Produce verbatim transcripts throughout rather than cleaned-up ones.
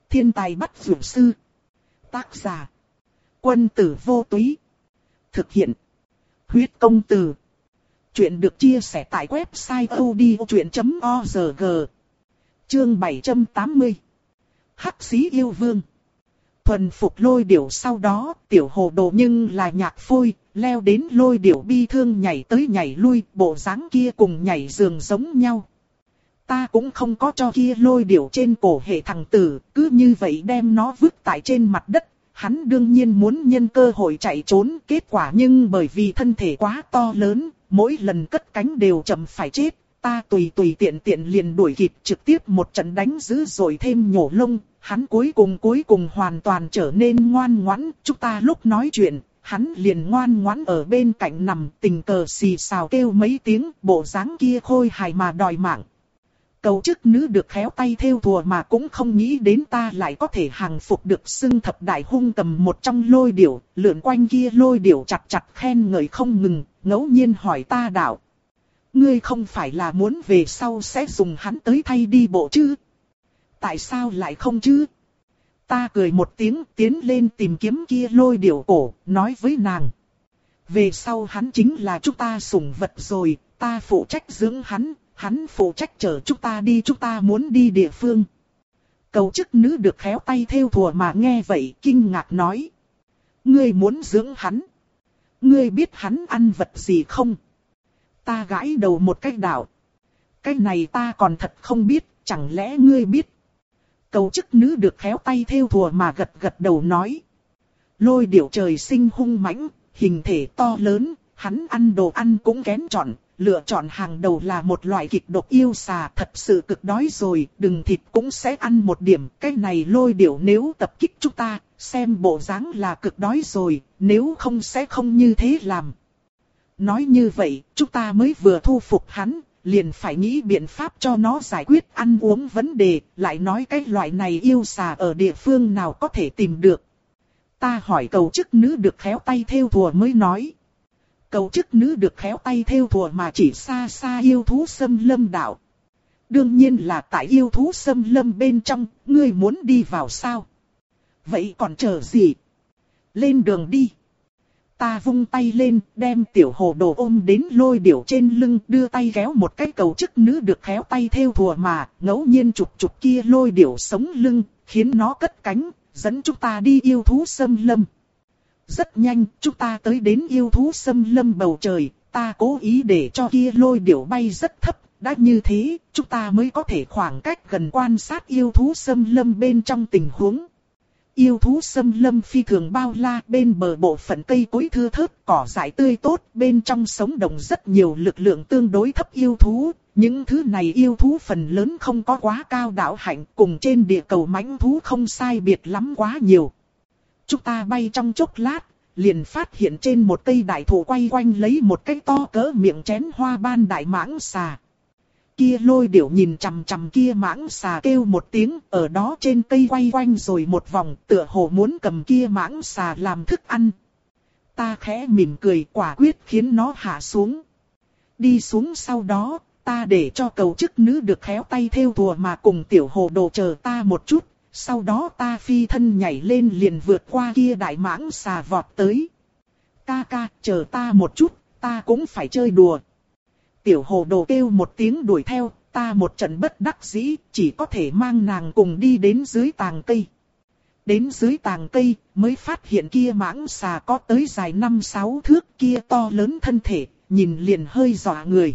Thiên tài bắt dược sư. Tác giả. Quân tử vô túy. Thực hiện. Huyết công từ. Chuyện được chia sẻ tại website odchuyện chấm org. Chương bảy trăm tám mươi. Hắc xí yêu vương. Thuần phục lôi điểu sau đó, tiểu hồ đồ nhưng là nhạc phôi, leo đến lôi điểu bi thương nhảy tới nhảy lui, bộ dáng kia cùng nhảy giường giống nhau. Ta cũng không có cho kia lôi điểu trên cổ hệ thằng tử, cứ như vậy đem nó vứt tại trên mặt đất. Hắn đương nhiên muốn nhân cơ hội chạy trốn, kết quả nhưng bởi vì thân thể quá to lớn, mỗi lần cất cánh đều chậm phải chết. Ta tùy tùy tiện tiện liền đuổi kịp, trực tiếp một trận đánh dữ rồi thêm nhổ lông. Hắn cuối cùng cuối cùng hoàn toàn trở nên ngoan ngoãn. Chúng ta lúc nói chuyện, hắn liền ngoan ngoãn ở bên cạnh nằm, tình cờ xì xào kêu mấy tiếng, bộ dáng kia khôi hài mà đòi mạng. Cầu chức nữ được khéo tay thêu thùa mà cũng không nghĩ đến ta lại có thể hàng phục được xưng thập đại hung cầm một trong lôi điểu, lượn quanh kia lôi điểu chặt chặt khen ngợi không ngừng, ngẫu nhiên hỏi ta đạo. Ngươi không phải là muốn về sau sẽ dùng hắn tới thay đi bộ chứ? Tại sao lại không chứ? Ta cười một tiếng tiến lên tìm kiếm kia lôi điểu cổ, nói với nàng. Về sau hắn chính là chúng ta sủng vật rồi, ta phụ trách dưỡng hắn. Hắn phụ trách chở chúng ta đi chúng ta muốn đi địa phương. Cầu chức nữ được khéo tay thêu thùa mà nghe vậy kinh ngạc nói. Ngươi muốn dưỡng hắn? Ngươi biết hắn ăn vật gì không? Ta gãi đầu một cách đạo. Cái này ta còn thật không biết, chẳng lẽ ngươi biết? Cầu chức nữ được khéo tay thêu thùa mà gật gật đầu nói. Lôi điểu trời sinh hung mãnh, hình thể to lớn, hắn ăn đồ ăn cũng kén chọn. Lựa chọn hàng đầu là một loại kịch độc yêu xà, thật sự cực đói rồi, đừng thịt cũng sẽ ăn một điểm. Cái này lôi điểu nếu tập kích chúng ta, xem bộ dáng là cực đói rồi, nếu không sẽ không như thế làm. Nói như vậy, chúng ta mới vừa thu phục hắn, liền phải nghĩ biện pháp cho nó giải quyết ăn uống vấn đề, lại nói cái loại này yêu xà ở địa phương nào có thể tìm được. Ta hỏi cầu chức nữ được khéo tay thêu thùa mới nói. Cầu chức nữ được khéo tay thêu thùa mà chỉ xa xa yêu thú xâm lâm đạo. Đương nhiên là tại yêu thú xâm lâm bên trong, ngươi muốn đi vào sao? Vậy còn chờ gì? Lên đường đi. Ta vung tay lên, đem tiểu hồ đồ ôm đến lôi điểu trên lưng, đưa tay kéo một cái cầu chức nữ được khéo tay thêu thùa mà, ngẫu nhiên chụp chụp kia lôi điểu sống lưng, khiến nó cất cánh, dẫn chúng ta đi yêu thú xâm lâm. Rất nhanh, chúng ta tới đến yêu thú xâm lâm bầu trời, ta cố ý để cho kia lôi điểu bay rất thấp, đã như thế, chúng ta mới có thể khoảng cách gần quan sát yêu thú xâm lâm bên trong tình huống. Yêu thú xâm lâm phi thường bao la, bên bờ bộ phận cây cối thưa thớt, cỏ dại tươi tốt, bên trong sống động rất nhiều lực lượng tương đối thấp yêu thú. Những thứ này yêu thú phần lớn không có quá cao đạo hạnh, cùng trên địa cầu mãnh thú không sai biệt lắm quá nhiều. Chúng ta bay trong chốc lát, liền phát hiện trên một cây đại thụ quay quanh lấy một cái to cỡ miệng chén hoa ban đại mãng xà. Kia lôi điểu nhìn chằm chằm kia mãng xà kêu một tiếng, ở đó trên cây quay quanh rồi một vòng, tựa hồ muốn cầm kia mãng xà làm thức ăn. Ta khẽ mỉm cười quả quyết khiến nó hạ xuống. Đi xuống sau đó, ta để cho cầu chức nữ được khéo tay thêu thùa mà cùng tiểu hồ đồ chờ ta một chút. Sau đó ta phi thân nhảy lên liền vượt qua kia đại mãng xà vọt tới. Ca ca, chờ ta một chút, ta cũng phải chơi đùa. Tiểu hồ đồ kêu một tiếng đuổi theo, ta một trận bất đắc dĩ, chỉ có thể mang nàng cùng đi đến dưới tàng cây. Đến dưới tàng cây, mới phát hiện kia mãng xà có tới dài năm sáu thước, kia to lớn thân thể, nhìn liền hơi dọa người.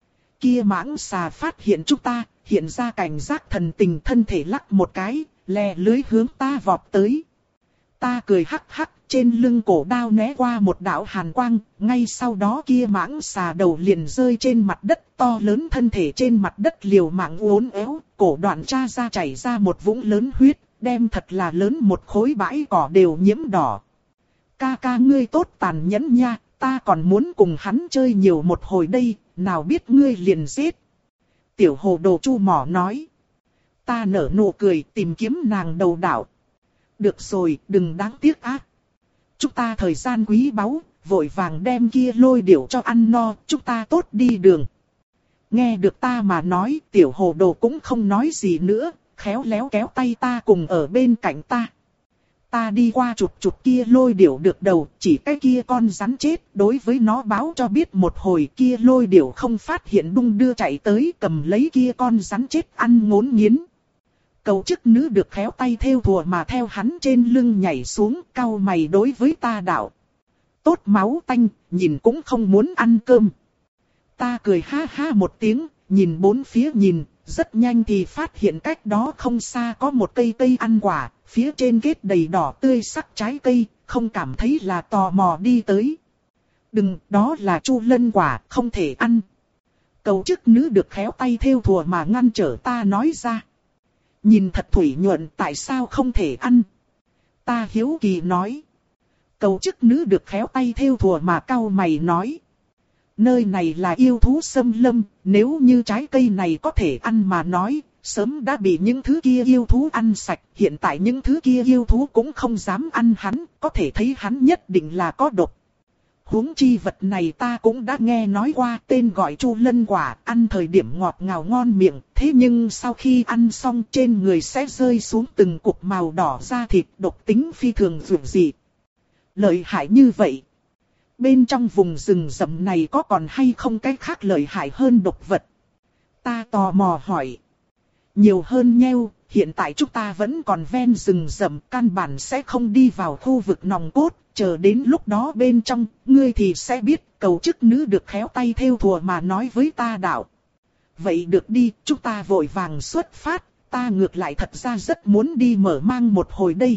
Kia mãng xà phát hiện chúng ta, hiện ra cảnh giác thần tình, thân thể lắc một cái, lè lưới hướng ta vọt tới. Ta cười hắc hắc, trên lưng cổ đao né qua một đạo hàn quang, ngay sau đó kia mãng xà đầu liền rơi trên mặt đất, to lớn thân thể trên mặt đất liều mạng uốn éo, cổ đoạn tra ra chảy ra một vũng lớn huyết, đem thật là lớn một khối bãi cỏ đều nhiễm đỏ. Ca ca ngươi tốt tàn nhẫn nha, ta còn muốn cùng hắn chơi nhiều một hồi đây, nào biết ngươi liền giết. Tiểu hồ đồ chu mỏ nói. Ta nở nụ cười tìm kiếm nàng đầu đảo. Được rồi, đừng đáng tiếc á. Chúng ta thời gian quý báu, vội vàng đem kia lôi điểu cho ăn no, chúng ta tốt đi đường. Nghe được ta mà nói, tiểu hồ đồ cũng không nói gì nữa, khéo léo kéo tay ta cùng ở bên cạnh ta. Ta đi qua chụp chụp kia lôi điểu được đầu, chỉ cái kia con rắn chết, đối với nó báo cho biết một hồi kia lôi điểu không phát hiện đung đưa chạy tới cầm lấy kia con rắn chết ăn ngốn nghiến. Cầu chức nữ được khéo tay theo thùa mà theo hắn trên lưng nhảy xuống, cau mày đối với ta đạo. Tốt máu tanh, nhìn cũng không muốn ăn cơm. Ta cười ha ha một tiếng, nhìn bốn phía nhìn, rất nhanh thì phát hiện cách đó không xa có một cây cây ăn quả, phía trên kết đầy đỏ tươi sắc trái cây, không cảm thấy là tò mò đi tới. Đừng, đó là chu lân quả, không thể ăn. Cầu chức nữ được khéo tay theo thùa mà ngăn trở ta nói ra. Nhìn thật thủy nhuận, tại sao không thể ăn? Ta hiếu kỳ nói. Cầu chức nữ được khéo tay theo thùa mà cau mày nói. Nơi này là yêu thú xâm lâm, nếu như trái cây này có thể ăn mà nói, sớm đã bị những thứ kia yêu thú ăn sạch. Hiện tại những thứ kia yêu thú cũng không dám ăn hắn, có thể thấy hắn nhất định là có độc. Huống chi vật này ta cũng đã nghe nói qua, tên gọi chu lân quả, ăn thời điểm ngọt ngào ngon miệng, thế nhưng sau khi ăn xong trên người sẽ rơi xuống từng cục màu đỏ da thịt, độc tính phi thường dữ dị. Lợi hại như vậy. Bên trong vùng rừng rậm này có còn hay không cái khác lợi hại hơn độc vật? Ta tò mò hỏi. Nhiều hơn nheo, hiện tại chúng ta vẫn còn ven rừng rậm, căn bản sẽ không đi vào khu vực nòng cốt, chờ đến lúc đó bên trong, ngươi thì sẽ biết. Cầu chức nữ được khéo tay theo thùa mà nói với ta đạo. Vậy được đi, chúng ta vội vàng xuất phát, ta ngược lại thật ra rất muốn đi mở mang một hồi đây.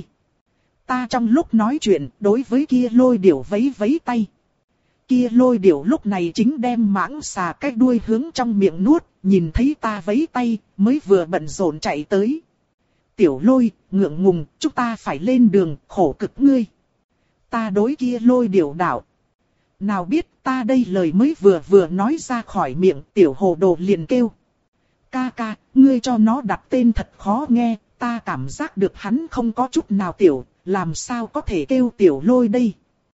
Ta trong lúc nói chuyện, đối với kia lôi điểu vấy vấy tay. Kia lôi điểu lúc này chính đem mãng xà cái đuôi hướng trong miệng nuốt, nhìn thấy ta vấy tay, mới vừa bận rộn chạy tới. Tiểu lôi, ngượng ngùng, chúng ta phải lên đường, khổ cực ngươi. Ta đối kia lôi điểu đạo. Nào biết ta đây lời mới vừa vừa nói ra khỏi miệng, tiểu hồ đồ liền kêu. Ca ca, ngươi cho nó đặt tên thật khó nghe, ta cảm giác được hắn không có chút nào tiểu, làm sao có thể kêu tiểu lôi đây.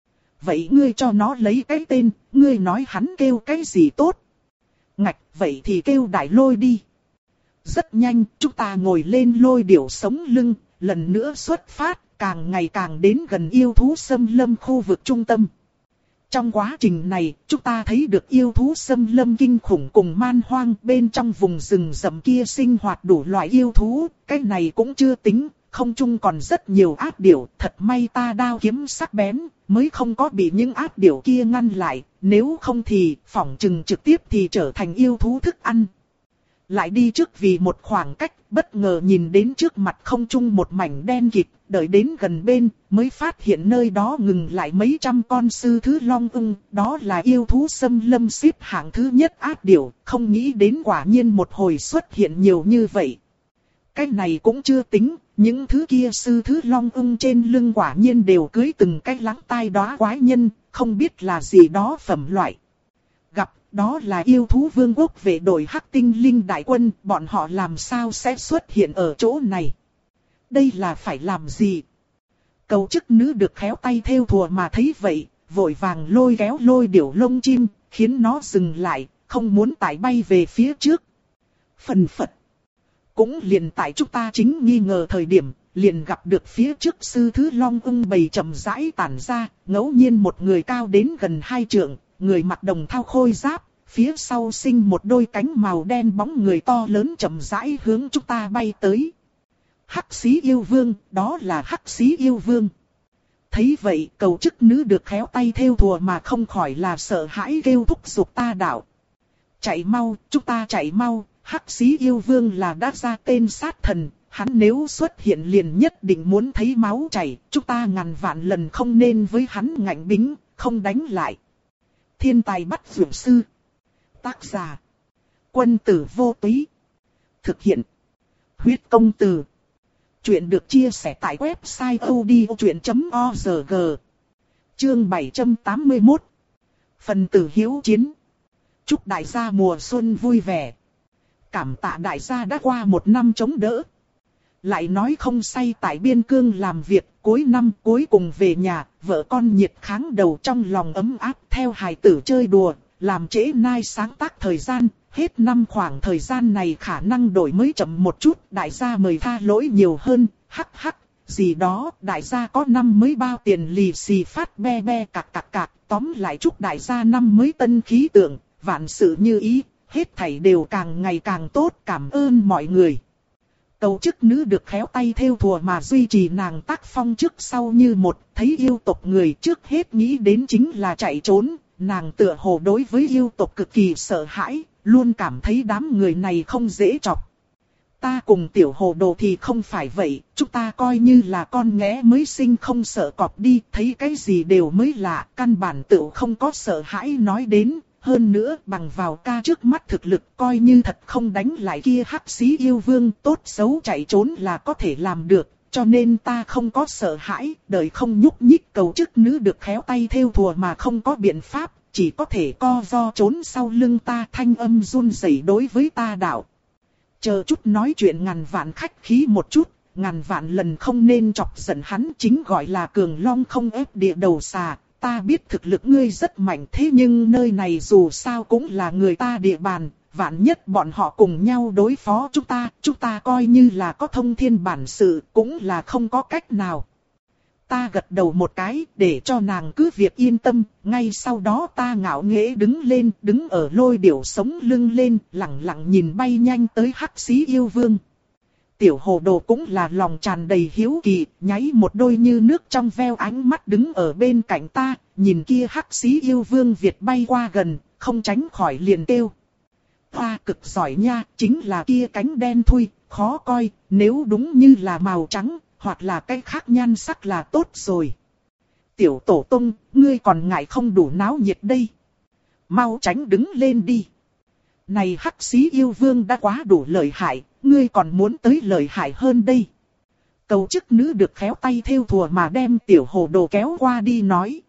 Vậy ngươi cho nó lấy cái tên, ngươi nói hắn kêu cái gì tốt? Ngạch, vậy thì kêu đại lôi đi. Rất nhanh, chúng ta ngồi lên lôi điểu sống lưng, lần nữa xuất phát, càng ngày càng đến gần yêu thú xâm lâm khu vực trung tâm. Trong quá trình này, chúng ta thấy được yêu thú xâm lâm kinh khủng cùng man hoang bên trong vùng rừng rậm kia sinh hoạt đủ loại yêu thú, cái này cũng chưa tính. Không chung còn rất nhiều ác điểu, thật may ta đao kiếm sắc bén, mới không có bị những ác điểu kia ngăn lại, nếu không thì phỏng chừng trực tiếp thì trở thành yêu thú thức ăn. Lại đi trước vì một khoảng cách, bất ngờ nhìn đến trước mặt không chung một mảnh đen kịt, đợi đến gần bên, mới phát hiện nơi đó ngừng lại mấy trăm con sư thứ long ưng, đó là yêu thú xâm lâm xếp hạng thứ nhất ác điểu, không nghĩ đến quả nhiên một hồi xuất hiện nhiều như vậy. Cái này cũng chưa tính, những thứ kia sư thứ long ưng trên lưng quả nhiên đều cưới từng cái lắng tai đóa quái nhân, không biết là gì đó phẩm loại. Gặp, đó là yêu thú vương quốc vệ đội hắc tinh linh đại quân, bọn họ làm sao sẽ xuất hiện ở chỗ này? Đây là phải làm gì? Cầu chức nữ được khéo tay theo thùa mà thấy vậy, vội vàng lôi kéo lôi điểu lông chim, khiến nó dừng lại, không muốn tải bay về phía trước. Phần phật. Cũng liền tại chúng ta chính nghi ngờ thời điểm, liền gặp được phía trước sư thứ long ưng bầy chậm rãi tản ra, ngẫu nhiên một người cao đến gần hai trượng, người mặc đồng thao khôi giáp, phía sau sinh một đôi cánh màu đen bóng người to lớn chậm rãi hướng chúng ta bay tới. Hắc xí yêu vương, đó là hắc xí yêu vương. Thấy vậy, cầu chức nữ được khéo tay theo thùa mà không khỏi là sợ hãi kêu thúc giục ta đạo. Chạy mau, chúng ta chạy mau. Hắc xí yêu vương là đã ra tên sát thần, hắn nếu xuất hiện liền nhất định muốn thấy máu chảy, chúng ta ngàn vạn lần không nên với hắn ngạnh bính, không đánh lại. Thiên tài bắt dược sư. Tác giả. Quân tử vô túy. Thực hiện. Huyết công từ. Chuyện được chia sẻ tại website odchuyện chấm org. Chương bảy trăm tám mươi mốt. Phần tử hiếu chiến. Chúc đại gia mùa xuân vui vẻ. Cảm tạ đại gia đã qua một năm chống đỡ. Lại nói không say tại biên cương làm việc, cuối năm cuối cùng về nhà, vợ con nhiệt kháng đầu trong lòng ấm áp theo hài tử chơi đùa, làm trễ nai sáng tác thời gian, hết năm khoảng thời gian này khả năng đổi mới chậm một chút, đại gia mời tha lỗi nhiều hơn, hắc hắc, gì đó, đại gia có năm mới bao tiền lì xì phát be be cạc cạc cạc, tóm lại chúc đại gia năm mới tân khí tượng, vạn sự như ý, hết thảy đều càng ngày càng tốt, cảm ơn mọi người. Cầu chức nữ được khéo tay thêu thùa mà duy trì nàng tác phong trước sau như một, thấy yêu tộc người trước hết nghĩ đến chính là chạy trốn, nàng tựa hồ đối với yêu tộc cực kỳ sợ hãi, luôn cảm thấy đám người này không dễ chọc. Ta cùng tiểu hồ đồ thì không phải vậy, chúng ta coi như là con nghé mới sinh không sợ cọp đi, thấy cái gì đều mới lạ, căn bản tựu không có sợ hãi nói đến. Hơn nữa bằng vào ca trước mắt thực lực coi như thật không đánh lại kia hắc xí yêu vương tốt xấu chạy trốn là có thể làm được. Cho nên ta không có sợ hãi, đợi không nhúc nhích cầu chức nữ được khéo tay thêu thùa mà không có biện pháp, chỉ có thể co do trốn sau lưng ta thanh âm run rẩy đối với ta đạo. Chờ chút nói chuyện ngàn vạn khách khí một chút, ngàn vạn lần không nên chọc giận hắn chính gọi là cường long không ép địa đầu xà. Ta biết thực lực ngươi rất mạnh thế nhưng nơi này dù sao cũng là người ta địa bàn, vạn nhất bọn họ cùng nhau đối phó chúng ta, chúng ta coi như là có thông thiên bản sự, cũng là không có cách nào. Ta gật đầu một cái để cho nàng cứ việc yên tâm, ngay sau đó ta ngạo nghễ đứng lên, đứng ở lôi điểu sống lưng lên, lặng lặng nhìn bay nhanh tới hắc xí yêu vương. Tiểu hồ đồ cũng là lòng tràn đầy hiếu kỳ, nháy một đôi như nước trong veo ánh mắt đứng ở bên cạnh ta, nhìn kia hắc xí yêu vương Việt bay qua gần, không tránh khỏi liền kêu. Hoa cực giỏi nha, chính là kia cánh đen thui, khó coi, nếu đúng như là màu trắng, hoặc là cái khác nhan sắc là tốt rồi. Tiểu tổ tông, ngươi còn ngại không đủ náo nhiệt đây. Mau tránh đứng lên đi. Này hắc xí yêu vương đã quá đủ lợi hại, ngươi còn muốn tới lợi hại hơn đây. Cầu chức nữ được khéo tay thêu thùa mà đem tiểu hồ đồ kéo qua đi nói.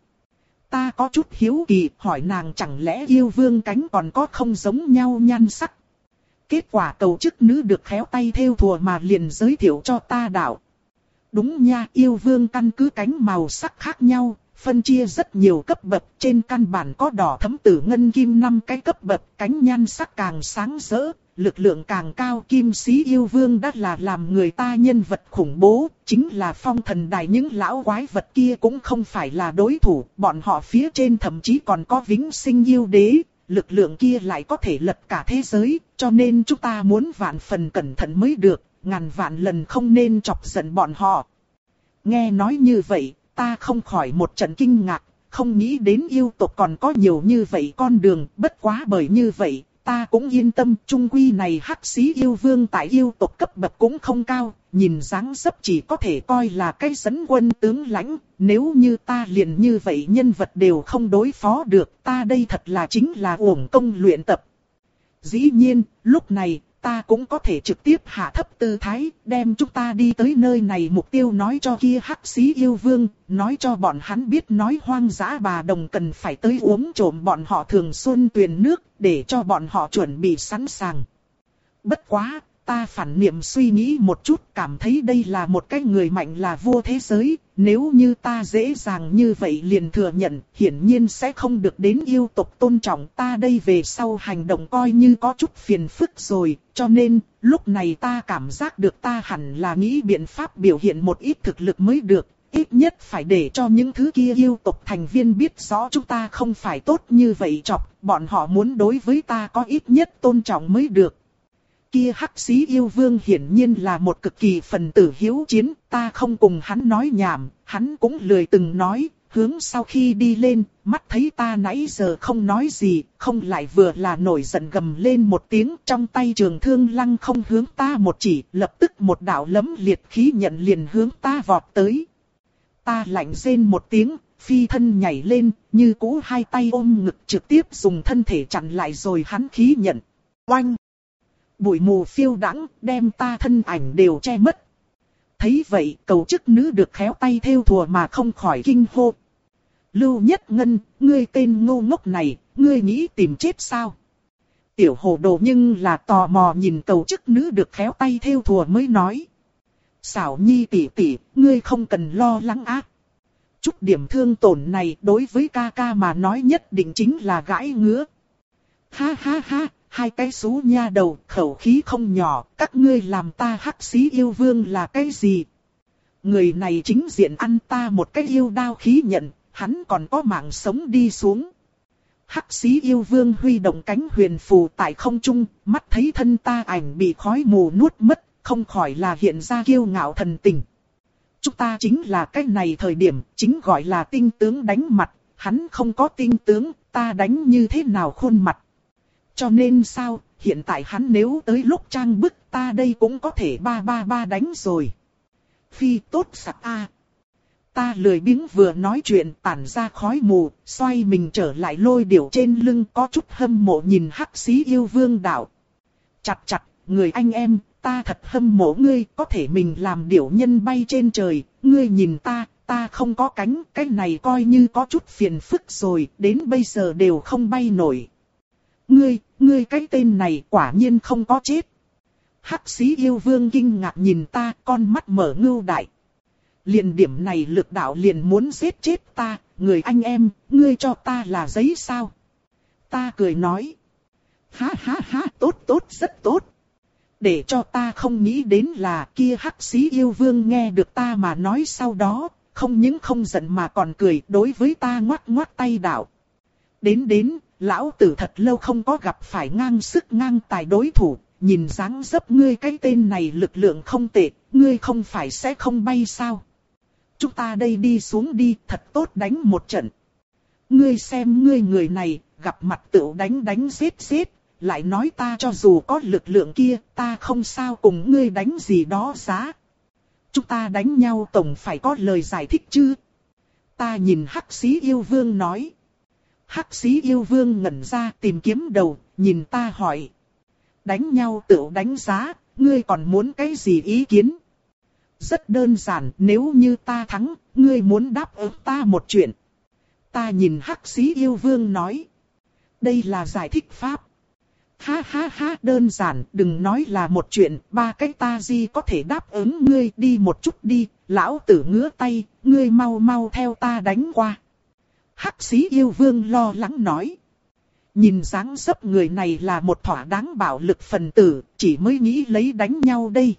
Ta có chút hiếu kỳ hỏi nàng chẳng lẽ yêu vương cánh còn có không giống nhau nhan sắc. Kết quả cầu chức nữ được khéo tay thêu thùa mà liền giới thiệu cho ta đạo. Đúng nha, yêu vương căn cứ cánh màu sắc khác nhau, phân chia rất nhiều cấp bậc, trên căn bản có đỏ thẫm tử ngân kim năm cái cấp bậc, cánh nhan sắc càng sáng rỡ, lực lượng càng cao. Kim sĩ yêu vương đã là làm người ta nhân vật khủng bố, chính là phong thần đài những lão quái vật kia cũng không phải là đối thủ, bọn họ phía trên thậm chí còn có vĩnh sinh yêu đế, lực lượng kia lại có thể lật cả thế giới, cho nên chúng ta muốn vạn phần cẩn thận mới được, ngàn vạn lần không nên chọc giận bọn họ. Nghe nói như vậy, ta không khỏi một trận kinh ngạc, không nghĩ đến yêu tộc còn có nhiều như vậy con đường, bất quá bởi như vậy, ta cũng yên tâm, chung quy này hắc xí yêu vương tại yêu tộc cấp bậc cũng không cao, nhìn dáng dấp chỉ có thể coi là cái dẫn quân tướng lãnh, nếu như ta liền như vậy nhân vật đều không đối phó được, ta đây thật là chính là uổng công luyện tập. Dĩ nhiên, lúc này, ta cũng có thể trực tiếp hạ thấp tư thái, đem chúng ta đi tới nơi này mục tiêu nói cho kia hắc xí yêu vương, nói cho bọn hắn biết nói hoang dã bà đồng cần phải tới uống trộm bọn họ thường xuân tuyền nước, để cho bọn họ chuẩn bị sẵn sàng. Bất quá, ta phản niệm suy nghĩ một chút, cảm thấy đây là một cái người mạnh là vua thế giới, nếu như ta dễ dàng như vậy liền thừa nhận, hiển nhiên sẽ không được đến yêu tộc tôn trọng, ta đây về sau hành động coi như có chút phiền phức rồi, cho nên, lúc này ta cảm giác được ta hẳn là nghĩ biện pháp biểu hiện một ít thực lực mới được, ít nhất phải để cho những thứ kia yêu tộc thành viên biết rõ chúng ta không phải tốt như vậy chọc, bọn họ muốn đối với ta có ít nhất tôn trọng mới được. Kia hắc xí yêu vương hiển nhiên là một cực kỳ phần tử hiếu chiến, ta không cùng hắn nói nhảm, hắn cũng lười từng nói, hướng sau khi đi lên, mắt thấy ta nãy giờ không nói gì, không lại vừa là nổi giận gầm lên một tiếng, trong tay trường thương lăng không hướng ta một chỉ, lập tức một đạo lấm liệt khí nhận liền hướng ta vọt tới. Ta lạnh rên một tiếng, phi thân nhảy lên, như cũ hai tay ôm ngực trực tiếp dùng thân thể chặn lại rồi hắn khí nhận. Oanh! Bụi mù phiêu đãng đem ta thân ảnh đều che mất. Thấy vậy cầu chức nữ được khéo tay thêu thùa mà không khỏi kinh hô. Lưu Nhất Ngân, ngươi tên ngu ngốc này, ngươi nghĩ tìm chết sao? Tiểu hồ đồ nhưng là tò mò nhìn cầu chức nữ được khéo tay thêu thùa mới nói. Xảo nhi tỷ tỷ, ngươi không cần lo lắng ác. Chút điểm thương tổn này đối với ca ca mà nói nhất định chính là gãi ngứa. Ha ha ha, hai cái xú nha đầu, khẩu khí không nhỏ, các ngươi làm ta hắc xí yêu vương là cái gì? Người này chính diện ăn ta một cái yêu đao khí nhận, hắn còn có mạng sống đi xuống. Hắc xí yêu vương huy động cánh huyền phù tại không trung, mắt thấy thân ta ảnh bị khói mù nuốt mất, không khỏi là hiện ra kiêu ngạo thần tình. Chúng ta chính là cái này thời điểm, chính gọi là tinh tướng đánh mặt, hắn không có tinh tướng, ta đánh như thế nào khuôn mặt. Cho nên sao, hiện tại hắn nếu tới lúc trang bức ta đây cũng có thể ba ba ba đánh rồi. Phi tốt sặc a. Ta lười biếng vừa nói chuyện tản ra khói mù, xoay mình trở lại lôi điểu trên lưng có chút hâm mộ nhìn hắc xí yêu vương đạo. Chặt chặt, người anh em, ta thật hâm mộ ngươi, có thể mình làm điểu nhân bay trên trời, ngươi nhìn ta, ta không có cánh, cái này coi như có chút phiền phức rồi, đến bây giờ đều không bay nổi. Ngươi, ngươi cái tên này quả nhiên không có chết. Hắc xí yêu vương kinh ngạc nhìn ta, con mắt mở ngưu đại. Liền điểm này lực đạo liền muốn giết chết ta, người anh em, ngươi cho ta là giấy sao? Ta cười nói. Ha ha ha, tốt tốt, rất tốt. Để cho ta không nghĩ đến là kia hắc xí yêu vương nghe được ta mà nói sau đó, không những không giận mà còn cười đối với ta ngoắc ngoắc tay đạo. Đến đến, lão tử thật lâu không có gặp phải ngang sức ngang tài đối thủ, nhìn dáng dấp ngươi cái tên này lực lượng không tệ, ngươi không phải sẽ không bay sao? Chúng ta đây đi xuống đi, thật tốt đánh một trận. Ngươi xem ngươi người này, gặp mặt tựu đánh đánh giết giết, lại nói ta cho dù có lực lượng kia, ta không sao cùng ngươi đánh gì đó giá. Chúng ta đánh nhau tổng phải có lời giải thích chứ. Ta nhìn hắc xí yêu vương nói. Hắc xí yêu vương ngẩn ra tìm kiếm đầu, nhìn ta hỏi. Đánh nhau tựu đánh giá, ngươi còn muốn cái gì ý kiến? Rất đơn giản, nếu như ta thắng, ngươi muốn đáp ứng ta một chuyện. Ta nhìn hắc xí yêu vương nói. Đây là giải thích pháp. Ha ha ha, đơn giản, đừng nói là một chuyện, ba cái ta gì có thể đáp ứng ngươi, đi một chút đi, lão tử ngứa tay, ngươi mau mau theo ta đánh qua. Hắc xí yêu vương lo lắng nói. Nhìn dáng dấp người này là một thỏa đáng bạo lực phần tử, chỉ mới nghĩ lấy đánh nhau đây.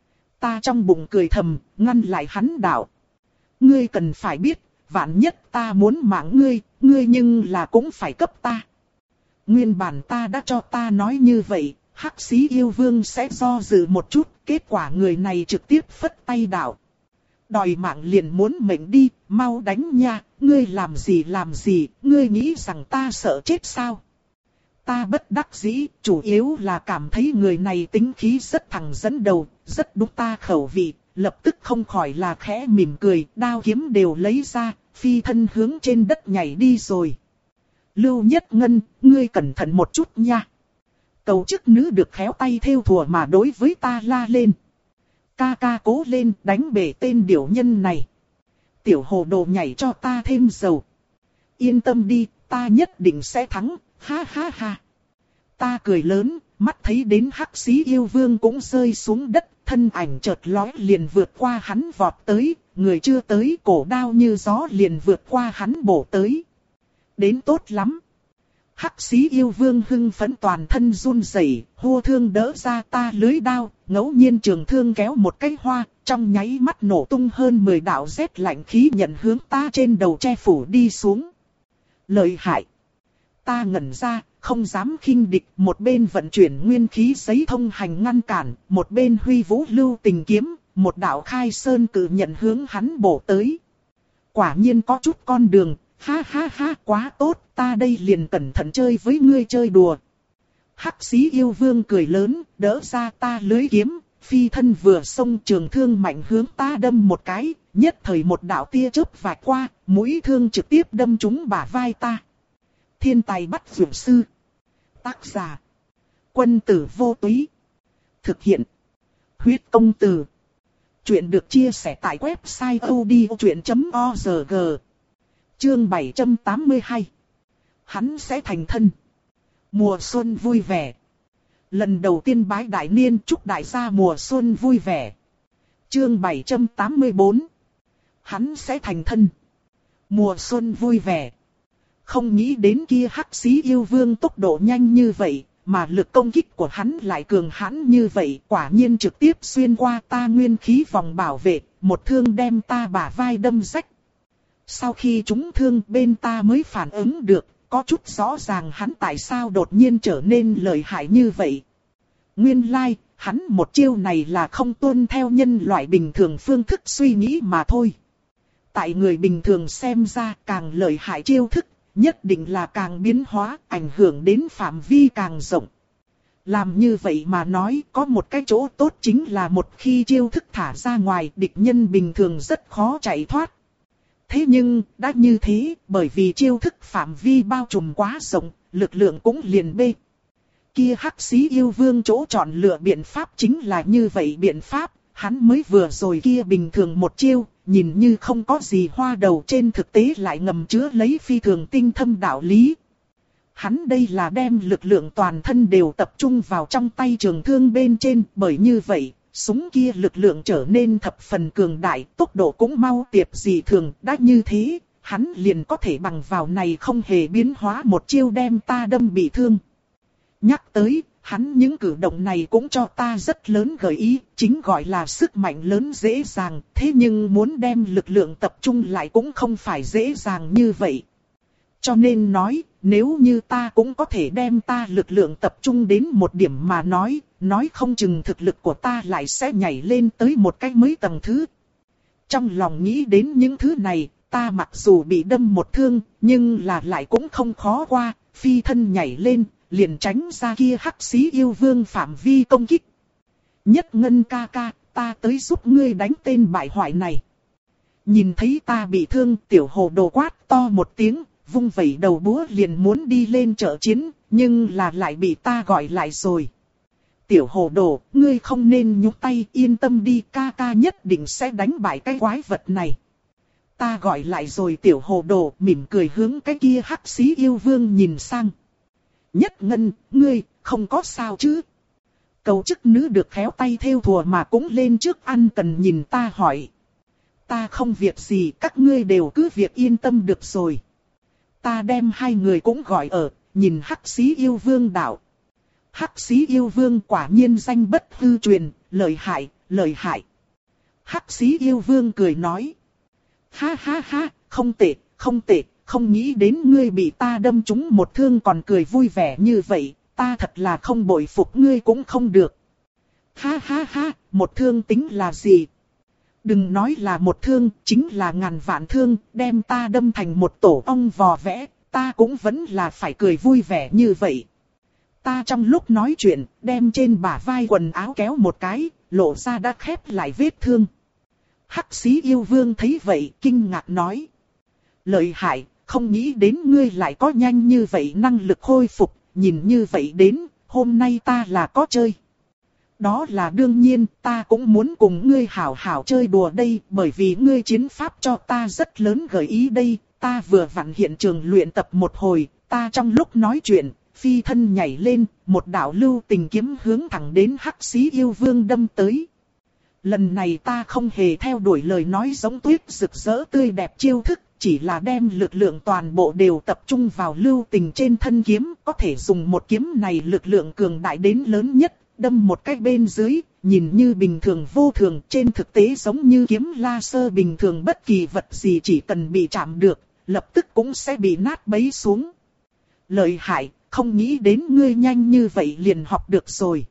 Ta trong bụng cười thầm, ngăn lại hắn đạo. Ngươi cần phải biết, vạn nhất ta muốn mạng ngươi, ngươi nhưng là cũng phải cấp ta. Nguyên bản ta đã cho ta nói như vậy, hắc xí yêu vương sẽ do dự một chút, kết quả người này trực tiếp phất tay đạo. Đòi mạng liền muốn mệnh đi, mau đánh nha, ngươi làm gì làm gì, ngươi nghĩ rằng ta sợ chết sao? Ta bất đắc dĩ, chủ yếu là cảm thấy người này tính khí rất thẳng dẫn đầu, rất đúng ta khẩu vị, lập tức không khỏi là khẽ mỉm cười, đao kiếm đều lấy ra, phi thân hướng trên đất nhảy đi rồi. Lưu Nhất Ngân, ngươi cẩn thận một chút nha. Cầu chức nữ được khéo tay thêu thùa mà đối với ta la lên. Ca ca cố lên đánh bể tên điểu nhân này. Tiểu hồ đồ nhảy cho ta thêm dầu. Yên tâm đi, ta nhất định sẽ thắng, ha ha ha. Ta cười lớn, mắt thấy đến hắc xí yêu vương cũng rơi xuống đất, thân ảnh chợt lóe liền vượt qua hắn vọt tới, người chưa tới cổ đao như gió liền vượt qua hắn bổ tới. Đến tốt lắm. Hắc xí yêu vương hưng phấn toàn thân run rẩy, hô thương đỡ ra ta lưới đao, ngẫu nhiên trường thương kéo một cái hoa, trong nháy mắt nổ tung hơn mười đạo rét lạnh khí nhận hướng ta trên đầu che phủ đi xuống. Lợi hại. Ta ngẩn ra, không dám khinh địch, một bên vận chuyển nguyên khí giấy thông hành ngăn cản, một bên huy vũ lưu tình kiếm, một đạo khai sơn cử nhận hướng hắn bổ tới. Quả nhiên có chút con đường. Ha ha ha, quá tốt, ta đây liền cẩn thận chơi với ngươi chơi đùa. Hắc xí yêu vương cười lớn, đỡ ra ta lưới kiếm, phi thân vừa xông trường thương mạnh hướng ta đâm một cái, nhất thời một đạo tia chớp vạch qua, mũi thương trực tiếp đâm trúng bả vai ta. Thiên tài bắt dược sư. Tác giả. Quân tử vô túy. Thực hiện. Huyết công từ. Chuyện được chia sẻ tại website odchuyện chấm org. Chương bảy trăm tám mươi hai. Hắn sẽ thành thân. Mùa xuân vui vẻ. Lần đầu tiên bái đại niên chúc đại gia mùa xuân vui vẻ. Chương bảy trăm tám mươi bốn. Hắn sẽ thành thân. Mùa xuân vui vẻ. Không nghĩ đến kia hắc xí yêu vương tốc độ nhanh như vậy, mà lực công kích của hắn lại cường hãn như vậy, quả nhiên trực tiếp xuyên qua ta nguyên khí vòng bảo vệ, một thương đem ta bả vai đâm rách. Sau khi trúng thương bên ta mới phản ứng được, có chút rõ ràng hắn tại sao đột nhiên trở nên lợi hại như vậy. Nguyên lai, like, hắn một chiêu này là không tuân theo nhân loại bình thường phương thức suy nghĩ mà thôi. Tại người bình thường xem ra càng lợi hại chiêu thức, nhất định là càng biến hóa, ảnh hưởng đến phạm vi càng rộng. Làm như vậy mà nói có một cái chỗ tốt chính là một khi chiêu thức thả ra ngoài, địch nhân bình thường rất khó chạy thoát. Thế nhưng, đã như thế, bởi vì chiêu thức phạm vi bao trùm quá rộng, lực lượng cũng liền bê. Kia hắc xí yêu vương chỗ chọn lựa biện pháp chính là như vậy biện pháp, hắn mới vừa rồi kia bình thường một chiêu, nhìn như không có gì hoa đầu, trên thực tế lại ngầm chứa lấy phi thường tinh thâm đạo lý. Hắn đây là đem lực lượng toàn thân đều tập trung vào trong tay trường thương bên trên, bởi như vậy, súng kia lực lượng trở nên thập phần cường đại, tốc độ cũng mau tiệp dị thường, đã như thế, hắn liền có thể bằng vào này không hề biến hóa một chiêu đem ta đâm bị thương. Nhắc tới, hắn những cử động này cũng cho ta rất lớn gợi ý, chính gọi là sức mạnh lớn dễ dàng, thế nhưng muốn đem lực lượng tập trung lại cũng không phải dễ dàng như vậy. Cho nên nói, nếu như ta cũng có thể đem ta lực lượng tập trung đến một điểm mà nói, nói không chừng thực lực của ta lại sẽ nhảy lên tới một cái mới tầng thứ. Trong lòng nghĩ đến những thứ này, ta mặc dù bị đâm một thương, nhưng là lại cũng không khó qua, phi thân nhảy lên, liền tránh ra kia hắc xí yêu vương phạm vi công kích. Nhất Ngân ca ca, ta tới giúp ngươi đánh tên bại hoại này. Nhìn thấy ta bị thương, tiểu hồ đồ quát to một tiếng, vung vẩy đầu búa liền muốn đi lên trợ chiến, nhưng là lại bị ta gọi lại rồi. Tiểu hồ đồ, ngươi không nên nhúc tay, yên tâm đi, ca ca nhất định sẽ đánh bại cái quái vật này. Ta gọi lại rồi tiểu hồ đồ, mỉm cười hướng cái kia hắc xí yêu vương nhìn sang. Nhất Ngân, ngươi, không có sao chứ? Cầu chức nữ được khéo tay thêu thùa mà cũng lên trước ăn cần nhìn ta hỏi. Ta không việc gì, các ngươi đều cứ việc yên tâm được rồi. Ta đem hai người cũng gọi ở, nhìn hắc xí yêu vương đạo. Hắc xí yêu vương quả nhiên danh bất hư truyền, lợi hại, lợi hại. Hắc xí yêu vương cười nói. Ha ha ha, không tệ, không tệ, không nghĩ đến ngươi bị ta đâm trúng một thương còn cười vui vẻ như vậy, ta thật là không bội phục ngươi cũng không được. Ha ha ha, một thương tính là gì? Đừng nói là một thương, chính là ngàn vạn thương, đem ta đâm thành một tổ ong vò vẽ, ta cũng vẫn là phải cười vui vẻ như vậy. Ta trong lúc nói chuyện, đem trên bả vai quần áo kéo một cái, lộ ra đã khép lại vết thương. Hắc xí yêu vương thấy vậy, kinh ngạc nói. Lợi hại, không nghĩ đến ngươi lại có nhanh như vậy năng lực khôi phục, nhìn như vậy đến, hôm nay ta là có chơi. Đó là đương nhiên, ta cũng muốn cùng ngươi hảo hảo chơi đùa đây, bởi vì ngươi chiến pháp cho ta rất lớn gợi ý đây, ta vừa vặn hiện trường luyện tập một hồi, ta trong lúc nói chuyện, phi thân nhảy lên, một đạo lưu tình kiếm hướng thẳng đến hắc xí yêu vương đâm tới. Lần này ta không hề theo đuổi lời nói giống tuyết rực rỡ tươi đẹp chiêu thức, chỉ là đem lực lượng toàn bộ đều tập trung vào lưu tình trên thân kiếm, có thể dùng một kiếm này lực lượng cường đại đến lớn nhất, đâm một cách bên dưới, nhìn như bình thường vô thường, trên thực tế giống như kiếm laser bình thường, bất kỳ vật gì chỉ cần bị chạm được, lập tức cũng sẽ bị nát bấy xuống. Lợi hại, không nghĩ đến ngươi nhanh như vậy liền học được rồi.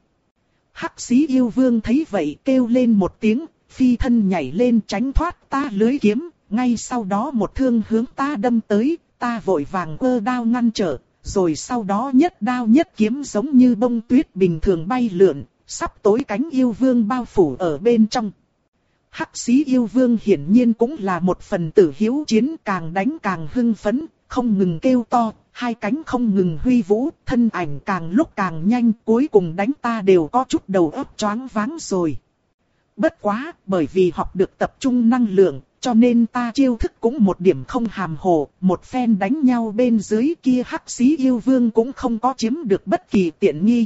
Hắc xí yêu vương thấy vậy kêu lên một tiếng, phi thân nhảy lên tránh thoát ta lưới kiếm, ngay sau đó một thương hướng ta đâm tới, ta vội vàng ơ đao ngăn trở, rồi sau đó nhất đao nhất kiếm giống như bông tuyết bình thường bay lượn, sắp tối cánh yêu vương bao phủ ở bên trong. Hắc xí yêu vương hiển nhiên cũng là một phần tử hiếu chiến, càng đánh càng hưng phấn, không ngừng kêu to, hai cánh không ngừng huy vũ, thân ảnh càng lúc càng nhanh, cuối cùng đánh ta đều có chút đầu óc choáng váng rồi. Bất quá, bởi vì học được tập trung năng lượng, cho nên ta chiêu thức cũng một điểm không hàm hồ, một phen đánh nhau bên dưới kia hắc xí yêu vương cũng không có chiếm được bất kỳ tiện nghi.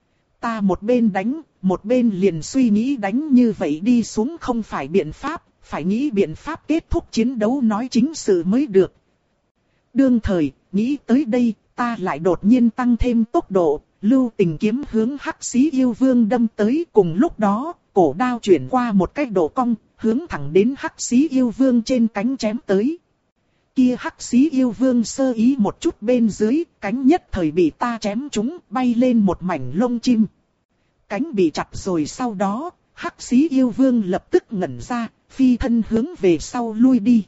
Ta một bên đánh, một bên liền suy nghĩ đánh như vậy đi xuống không phải biện pháp, phải nghĩ biện pháp kết thúc chiến đấu nói chính sự mới được. Đương thời, nghĩ tới đây, ta lại đột nhiên tăng thêm tốc độ, Lưu Tình kiếm hướng Hắc Xí Yêu Vương đâm tới, cùng lúc đó, cổ đao chuyển qua một cái độ cong, hướng thẳng đến Hắc Xí Yêu Vương trên cánh chém tới. Kia Hắc Xí Yêu Vương sơ ý một chút bên dưới, cánh nhất thời bị ta chém trúng, bay lên một mảnh lông chim. Cánh bị chặt rồi sau đó, Hắc Xí Yêu Vương lập tức ngẩn ra, phi thân hướng về sau lui đi.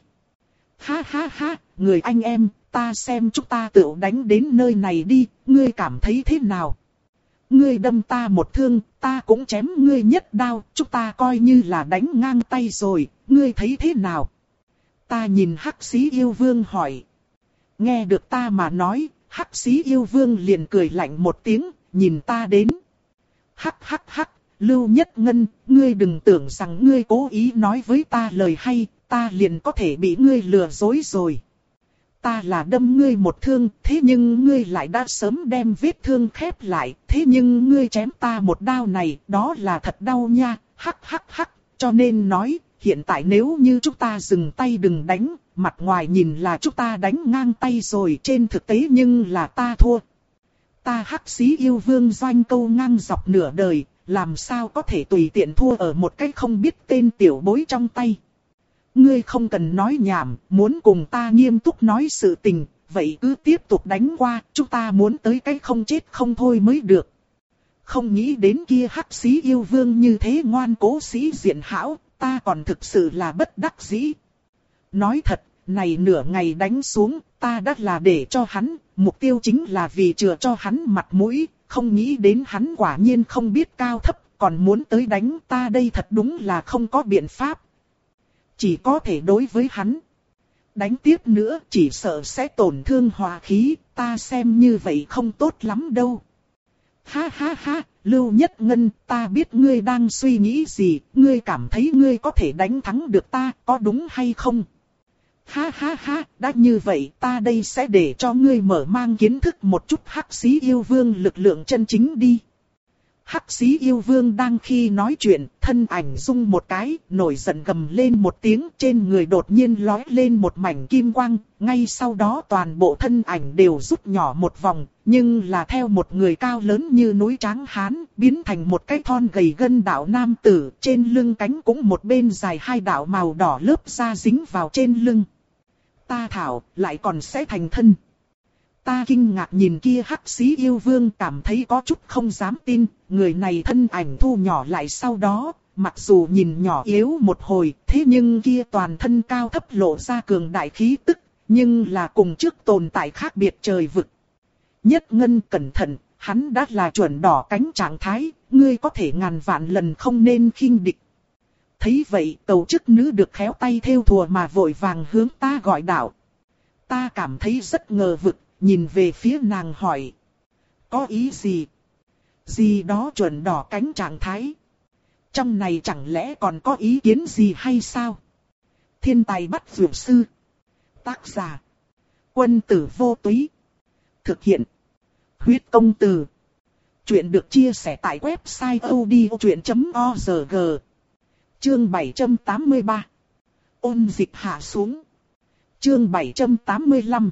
Ha ha ha, người anh em, ta xem chúng ta tự đánh đến nơi này đi, ngươi cảm thấy thế nào? Ngươi đâm ta một thương, ta cũng chém ngươi nhất đao, chúng ta coi như là đánh ngang tay rồi, ngươi thấy thế nào? Ta nhìn Hắc Xí Yêu Vương hỏi. Nghe được ta mà nói, Hắc Xí Yêu Vương liền cười lạnh một tiếng, nhìn ta đến. Hắc hắc hắc, Lưu Nhất Ngân, ngươi đừng tưởng rằng ngươi cố ý nói với ta lời hay, ta liền có thể bị ngươi lừa dối rồi. Ta là đâm ngươi một thương, thế nhưng ngươi lại đã sớm đem vết thương khép lại, thế nhưng ngươi chém ta một đao này, đó là thật đau nha, hắc hắc hắc, cho nên nói, hiện tại nếu như chúng ta dừng tay đừng đánh, mặt ngoài nhìn là chúng ta đánh ngang tay rồi, trên thực tế nhưng là ta thua. Ta Hắc Xí Yêu Vương doanh câu ngang dọc nửa đời, làm sao có thể tùy tiện thua ở một cái không biết tên tiểu bối trong tay. Ngươi không cần nói nhảm, muốn cùng ta nghiêm túc nói sự tình, vậy cứ tiếp tục đánh qua, chúng ta muốn tới cái không chết không thôi mới được. Không nghĩ đến kia Hắc Xí Yêu Vương như thế ngoan cố sĩ diện hảo, ta còn thực sự là bất đắc dĩ. Nói thật, này nửa ngày đánh xuống, ta đã là để cho hắn, mục tiêu chính là vì chừa cho hắn mặt mũi, không nghĩ đến hắn quả nhiên không biết cao thấp, còn muốn tới đánh ta đây thật đúng là không có biện pháp. Chỉ có thể đối với hắn. Đánh tiếp nữa chỉ sợ sẽ tổn thương hòa khí, ta xem như vậy không tốt lắm đâu. Ha ha ha, Lưu Nhất Ngân, ta biết ngươi đang suy nghĩ gì, ngươi cảm thấy ngươi có thể đánh thắng được ta, có đúng hay không? Ha ha ha, đã như vậy ta đây sẽ để cho ngươi mở mang kiến thức một chút Hắc Xí Yêu Vương lực lượng chân chính đi. Hắc Xí Yêu Vương đang khi nói chuyện, thân ảnh rung một cái, nổi giận gầm lên một tiếng, trên người đột nhiên lói lên một mảnh kim quang, ngay sau đó toàn bộ thân ảnh đều rút nhỏ một vòng, nhưng là theo một người cao lớn như núi tráng hán, biến thành một cái thon gầy gân đạo nam tử, trên lưng cánh cũng một bên dài hai đạo màu đỏ lớp da dính vào trên lưng. Ta thảo, lại còn sẽ thành thân. Ta kinh ngạc nhìn kia Hắc Xí Yêu Vương, cảm thấy có chút không dám tin, người này thân ảnh thu nhỏ lại sau đó, mặc dù nhìn nhỏ yếu một hồi, thế nhưng kia toàn thân cao thấp lộ ra cường đại khí tức, nhưng là cùng trước tồn tại khác biệt trời vực. Nhất Ngân cẩn thận, hắn đã là chuẩn đỏ cánh trạng thái, ngươi có thể ngàn vạn lần không nên khinh địch. Thấy vậy, tầu chức nữ được khéo tay thêu thùa mà vội vàng hướng ta gọi đạo. Ta cảm thấy rất ngờ vực. Nhìn về phía nàng hỏi. Có ý gì? Gì đó chuẩn đỏ cánh trạng thái. Trong này chẳng lẽ còn có ý kiến gì hay sao? Thiên tài bắt vượt sư. Tác giả. Quân tử vô túy. Thực hiện. Huyết công từ. Chuyện được chia sẻ tại website odchuyện chấm org. Chương bảy trăm tám mươi ba. Ôn dịch hạ xuống. Chương bảy trăm tám mươi lăm.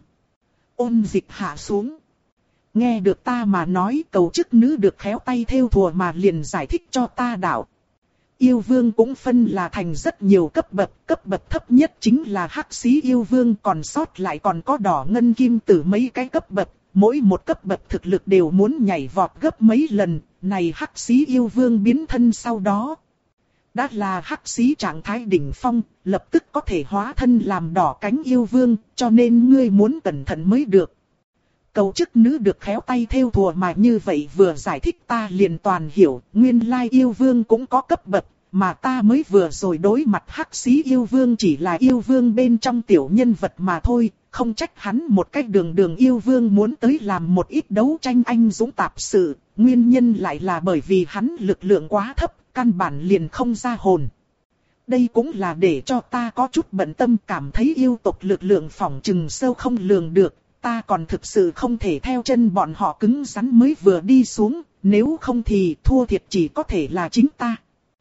Ôn dịch hạ xuống. Nghe được ta mà nói, cầu chức nữ được khéo tay thêu thùa mà liền giải thích cho ta đạo. Yêu Vương cũng phân là thành rất nhiều cấp bậc, cấp bậc thấp nhất chính là Hắc Xí Yêu Vương, còn sót lại còn có đỏ ngân kim tử mấy cái cấp bậc, mỗi một cấp bậc thực lực đều muốn nhảy vọt gấp mấy lần, này Hắc Xí Yêu Vương biến thân sau đó. Đã là Hắc Xí trạng thái đỉnh phong, lập tức có thể hóa thân làm đỏ cánh yêu vương, cho nên ngươi muốn cẩn thận mới được. Cầu chức nữ được khéo tay thêu thùa mà như vậy vừa giải thích ta liền toàn hiểu, nguyên lai yêu vương cũng có cấp bậc, mà ta mới vừa rồi đối mặt Hắc Xí Yêu Vương chỉ là yêu vương bên trong tiểu nhân vật mà thôi, không trách hắn một cách đường đường yêu vương muốn tới làm một ít đấu tranh anh dũng tạp sự, nguyên nhân lại là bởi vì hắn lực lượng quá thấp. Căn bản liền không ra hồn. Đây cũng là để cho ta có chút bận tâm, cảm thấy yêu tộc lực lượng phỏng chừng sâu không lường được. Ta còn thực sự không thể theo chân bọn họ cứng rắn mới vừa đi xuống. Nếu không thì thua thiệt chỉ có thể là chính ta.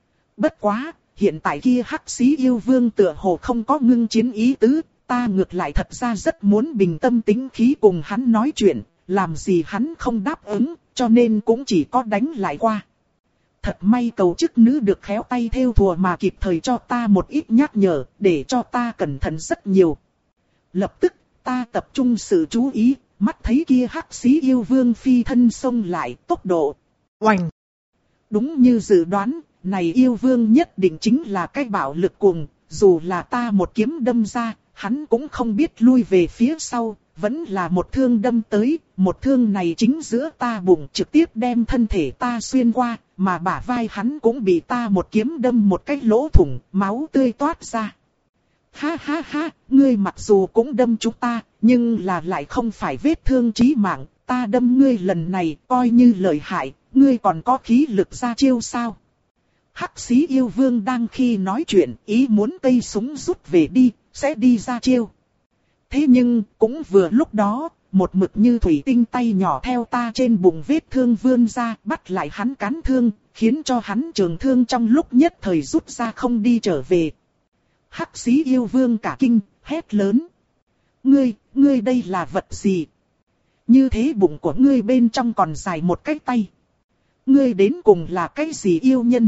Bất quá, hiện tại kia Hắc Xí Yêu Vương tựa hồ không có ngưng chiến ý tứ. Ta ngược lại thật ra rất muốn bình tâm tĩnh khí cùng hắn nói chuyện. Làm gì hắn không đáp ứng, cho nên cũng chỉ có đánh lại qua. Thật may cầu chức nữ được khéo tay thêu thùa mà kịp thời cho ta một ít nhắc nhở, để cho ta cẩn thận rất nhiều. Lập tức, ta tập trung sự chú ý, mắt thấy kia hắc xí yêu vương phi thân xông lại, tốc độ oành. Đúng như dự đoán, này yêu vương nhất định chính là cái bạo lực cuồng, dù là ta một kiếm đâm ra, hắn cũng không biết lui về phía sau, vẫn là một thương đâm tới, một thương này chính giữa ta bụng trực tiếp đem thân thể ta xuyên qua, mà bả vai hắn cũng bị ta một kiếm đâm một cái lỗ thủng, máu tươi toát ra. Ha ha ha, ngươi mặc dù cũng đâm chúng ta, nhưng là lại không phải vết thương chí mạng, ta đâm ngươi lần này coi như lợi hại, ngươi còn có khí lực ra chiêu sao? Hắc xí yêu vương đang khi nói chuyện, ý muốn cây súng rút về đi, sẽ đi ra chiêu. Thế nhưng, cũng vừa lúc đó, một mực như thủy tinh tay nhỏ theo ta trên bụng vết thương vươn ra, bắt lại hắn cán thương, khiến cho hắn trường thương trong lúc nhất thời rút ra không đi trở về. Hắc xí yêu vương cả kinh, hét lớn. Ngươi, ngươi đây là vật gì? Như thế bụng của ngươi bên trong còn dài một cái tay. Ngươi đến cùng là cái gì yêu nhân?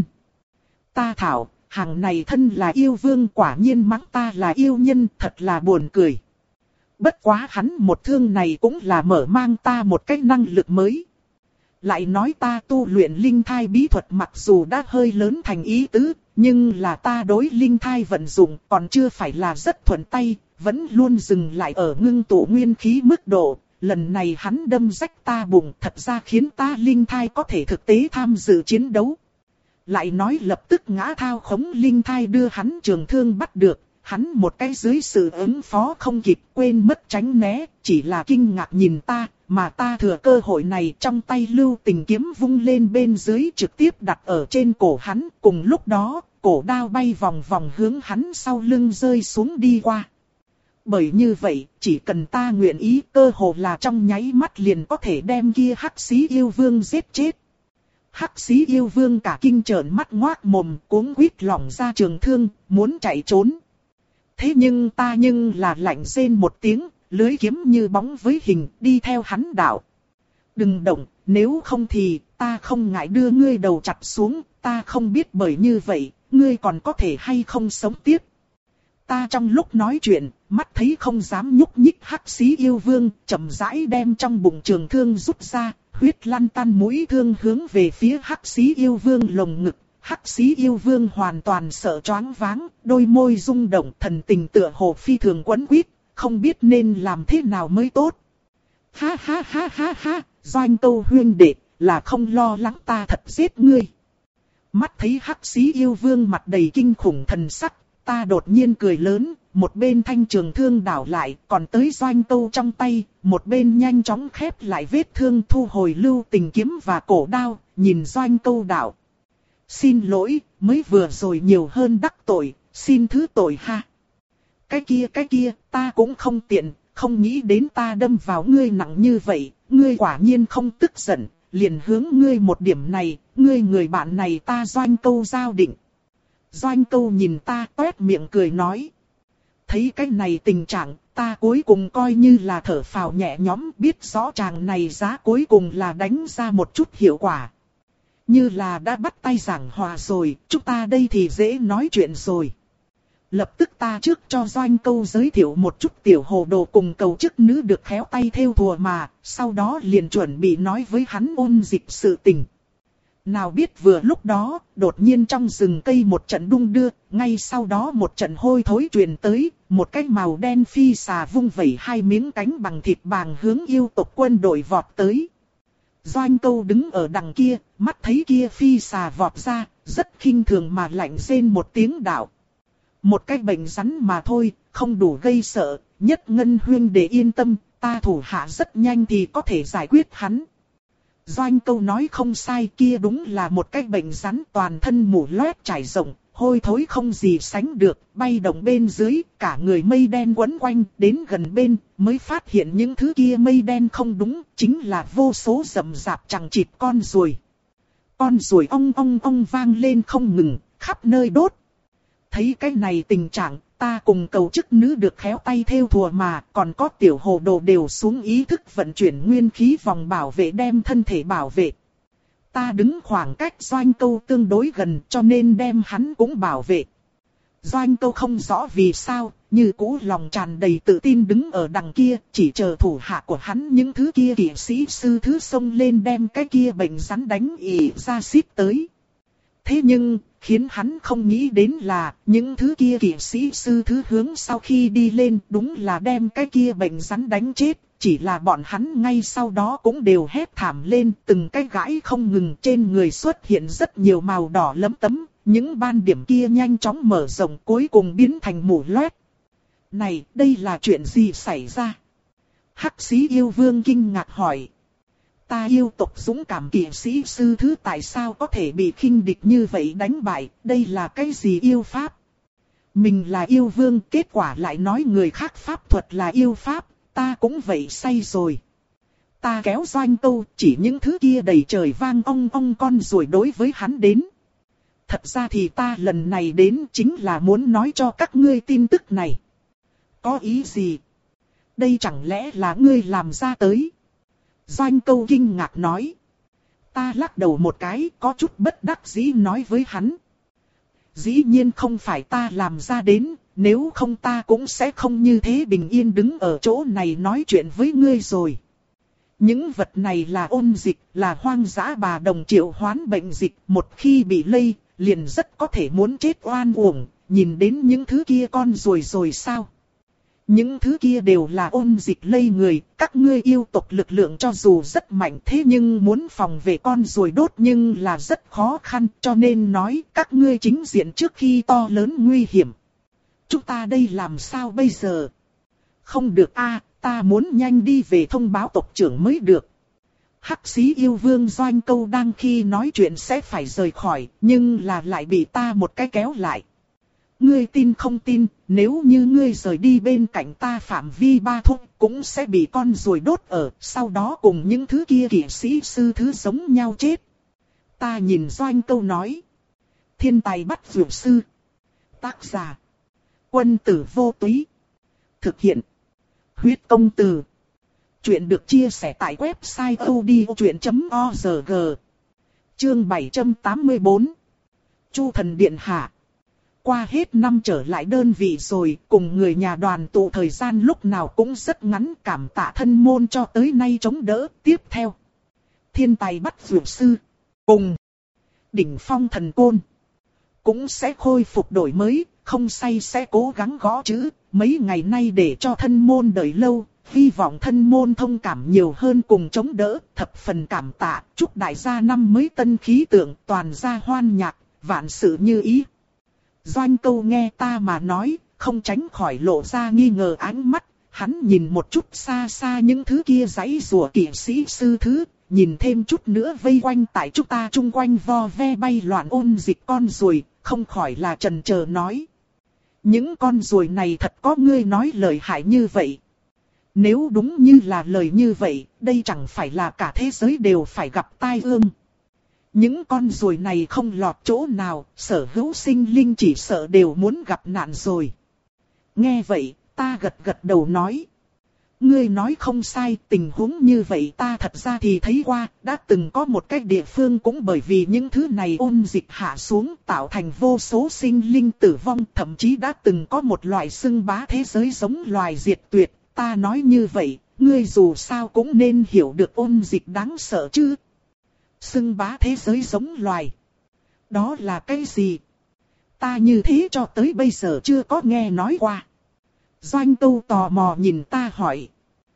Ta thảo, hàng này thân là yêu vương quả nhiên mắng ta là yêu nhân, thật là buồn cười. Bất quá hắn một thương này cũng là mở mang ta một cái năng lực mới. Lại nói ta tu luyện linh thai bí thuật mặc dù đã hơi lớn thành ý tứ, nhưng là ta đối linh thai vận dụng còn chưa phải là rất thuận tay, vẫn luôn dừng lại ở ngưng tụ nguyên khí mức độ. Lần này hắn đâm rách ta bụng thật ra khiến ta linh thai có thể thực tế tham dự chiến đấu. Lại nói lập tức ngã thao khống linh thai đưa hắn trường thương bắt được. Hắn một cái dưới sự ứng phó không kịp quên mất tránh né, chỉ là kinh ngạc nhìn ta, mà ta thừa cơ hội này trong tay lưu tình kiếm vung lên bên dưới trực tiếp đặt ở trên cổ hắn. Cùng lúc đó, cổ đao bay vòng vòng hướng hắn sau lưng rơi xuống đi qua. Bởi như vậy, chỉ cần ta nguyện ý cơ hồ là trong nháy mắt liền có thể đem kia hắc xí yêu vương giết chết. Hắc xí yêu vương cả kinh trợn mắt ngoác mồm cuống quýt lỏng ra trường thương, muốn chạy trốn. Thế nhưng ta nhưng là lạnh rên một tiếng, lưới kiếm như bóng với hình đi theo hắn đạo. Đừng động, nếu không thì ta không ngại đưa ngươi đầu chặt xuống, ta không biết bởi như vậy, ngươi còn có thể hay không sống tiếp. Ta trong lúc nói chuyện, mắt thấy không dám nhúc nhích hắc xí yêu vương, chậm rãi đem trong bụng trường thương rút ra, huyết lăn tăn mũi thương hướng về phía hắc xí yêu vương lồng ngực. Hắc xí yêu vương hoàn toàn sợ choáng váng, đôi môi rung động thần tình tựa hồ phi thường quấn quýt, không biết nên làm thế nào mới tốt. Ha ha ha ha ha, Doanh Câu huyên đệ, là không lo lắng ta thật giết ngươi. Mắt thấy hắc xí yêu vương mặt đầy kinh khủng thần sắc, ta đột nhiên cười lớn, một bên thanh trường thương đảo lại, còn tới Doanh Câu trong tay, một bên nhanh chóng khép lại vết thương thu hồi lưu tình kiếm và cổ đao, nhìn Doanh Câu đảo. Xin lỗi, mới vừa rồi nhiều hơn đắc tội, xin thứ tội ha. Cái kia cái kia, ta cũng không tiện, không nghĩ đến ta đâm vào ngươi nặng như vậy, ngươi quả nhiên không tức giận, liền hướng ngươi một điểm này, ngươi người bạn này ta Doanh Câu giao định. Doanh Câu nhìn ta toét miệng cười nói. Thấy cái này tình trạng, ta cuối cùng coi như là thở phào nhẹ nhõm, biết rõ chàng này giá cuối cùng là đánh ra một chút hiệu quả. Như là đã bắt tay giảng hòa rồi, chúng ta đây thì dễ nói chuyện rồi. Lập tức ta trước cho Doanh Câu giới thiệu một chút tiểu hồ đồ cùng cầu chức nữ được khéo tay thêu thùa mà, sau đó liền chuẩn bị nói với hắn ôn dịch sự tình. Nào biết vừa lúc đó, đột nhiên trong rừng cây một trận đung đưa, ngay sau đó một trận hôi thối truyền tới, một cái màu đen phi xà vung vẩy hai miếng cánh bằng thịt bàng hướng yêu tộc quân đội vọt tới. Doanh Câu đứng ở đằng kia, mắt thấy kia phi xà vọt ra, rất khinh thường mà lạnh rên một tiếng đạo. Một cái bệnh rắn mà thôi, không đủ gây sợ, Nhất Ngân huyên để yên tâm, ta thủ hạ rất nhanh thì có thể giải quyết hắn. Doanh Câu nói không sai, kia đúng là một cái bệnh rắn toàn thân mủ loét trải rộng, hôi thối không gì sánh được, bay động bên dưới, cả người mây đen quấn quanh, đến gần bên, mới phát hiện những thứ kia mây đen không đúng, chính là vô số rậm rạp chằng chịt con ruồi. Con ruồi ong ong ong vang lên không ngừng, khắp nơi đốt. Thấy cái này tình trạng, ta cùng cầu chức nữ được khéo tay theo thùa mà, còn có tiểu hồ đồ đều xuống ý thức vận chuyển nguyên khí vòng bảo vệ đem thân thể bảo vệ. Ta đứng khoảng cách Doanh Câu tương đối gần cho nên đem hắn cũng bảo vệ. Doanh Câu không rõ vì sao, như cũ lòng tràn đầy tự tin đứng ở đằng kia, chỉ chờ thủ hạ của hắn những thứ kia kỵ sĩ sư thứ xông lên đem cái kia bệnh rắn đánh ỉ ra xít tới. Thế nhưng, khiến hắn không nghĩ đến là, những thứ kia kỵ sĩ sư thứ hướng sau khi đi lên đúng là đem cái kia bệnh rắn đánh chết, chỉ là bọn hắn ngay sau đó cũng đều hét thảm lên, từng cái gãi không ngừng trên người xuất hiện rất nhiều màu đỏ lấm tấm, những ban điểm kia nhanh chóng mở rộng cuối cùng biến thành mù loét. Này, đây là chuyện gì xảy ra? Hắc Xí Yêu Vương kinh ngạc hỏi. Ta yêu tộc dũng cảm kỵ sĩ sư thứ tại sao có thể bị khinh địch như vậy đánh bại, đây là cái gì yêu pháp? Mình là yêu vương, kết quả lại nói người khác pháp thuật là yêu pháp, ta cũng vậy say rồi. Ta kéo Doanh Câu, chỉ những thứ kia đầy trời vang ong ong con ruồi đối với hắn đến. Thật ra thì ta lần này đến chính là muốn nói cho các ngươi tin tức này. Có ý gì? Đây chẳng lẽ là ngươi làm ra tới? Doanh Câu kinh ngạc nói. Ta lắc đầu một cái, có chút bất đắc dĩ nói với hắn. Dĩ nhiên không phải ta làm ra đến, nếu không ta cũng sẽ không như thế bình yên đứng ở chỗ này nói chuyện với ngươi rồi. Những vật này là ôn dịch, là hoang dã bà đồng triệu hoán bệnh dịch, một khi bị lây, liền rất có thể muốn chết oan uổng, nhìn đến những thứ kia con ruồi rồi sao? Những thứ kia đều là ôn dịch lây người, các ngươi yêu tộc lực lượng cho dù rất mạnh thế nhưng muốn phòng vệ con ruồi đốt nhưng là rất khó khăn, cho nên nói các ngươi chính diện trước khi to lớn nguy hiểm. Chúng ta đây làm sao bây giờ? Không được a, ta muốn nhanh đi về thông báo tộc trưởng mới được. Hắc Xí Yêu Vương Doanh Câu đang khi nói chuyện sẽ phải rời khỏi, nhưng là lại bị ta một cái kéo lại. Ngươi tin không tin, nếu như ngươi rời đi bên cạnh ta phạm vi ba thúc cũng sẽ bị con ruồi đốt ở, sau đó cùng những thứ kia kỵ sĩ sư thứ giống nhau chết. Ta nhìn Doanh Câu nói. Thiên tài bắt vượt sư. Tác giả. Quân tử vô túy. Thực hiện. Huyết công từ. Chuyện được chia sẻ tại website odchuyện chấm org. Chương bảy trăm tám mươi tư. Chu thần điện hạ. Qua hết năm trở lại đơn vị rồi, cùng người nhà đoàn tụ thời gian lúc nào cũng rất ngắn, cảm tạ thân môn cho tới nay chống đỡ. Tiếp theo. Thiên tài bắt vượt sư. Cùng. Đỉnh phong thần côn. Cũng sẽ khôi phục đổi mới, không say sẽ cố gắng gõ chữ. Mấy ngày nay để cho thân môn đợi lâu, hy vọng thân môn thông cảm nhiều hơn cùng chống đỡ, thập phần cảm tạ, chúc đại gia năm mới tân khí tượng, toàn gia hoan nhạc, vạn sự như ý. Doanh Câu nghe ta mà nói, không tránh khỏi lộ ra nghi ngờ ánh mắt, hắn nhìn một chút xa xa những thứ kia giãy rùa kỵ sĩ sư thứ, nhìn thêm chút nữa vây quanh tại chúng ta chung quanh vo ve bay loạn ôn dịch con ruồi, không khỏi là chần chờ nói. Những con ruồi này thật có ngươi nói lời hại như vậy. Nếu đúng như là lời như vậy, đây chẳng phải là cả thế giới đều phải gặp tai ương. Những con ruồi này không lọt chỗ nào, sở hữu sinh linh chỉ sợ đều muốn gặp nạn rồi. Nghe vậy, ta gật gật đầu nói. Ngươi nói không sai, tình huống như vậy ta thật ra thì thấy qua, đã từng có một cái địa phương cũng bởi vì những thứ này ôn dịch hạ xuống tạo thành vô số sinh linh tử vong, thậm chí đã từng có một loại xưng bá thế giới giống loài diệt tuyệt. Ta nói như vậy, ngươi dù sao cũng nên hiểu được ôn dịch đáng sợ chứ. Xưng bá thế giới giống loài. Đó là cái gì? Ta như thế cho tới bây giờ chưa có nghe nói qua. Doanh Câu tò mò nhìn ta hỏi.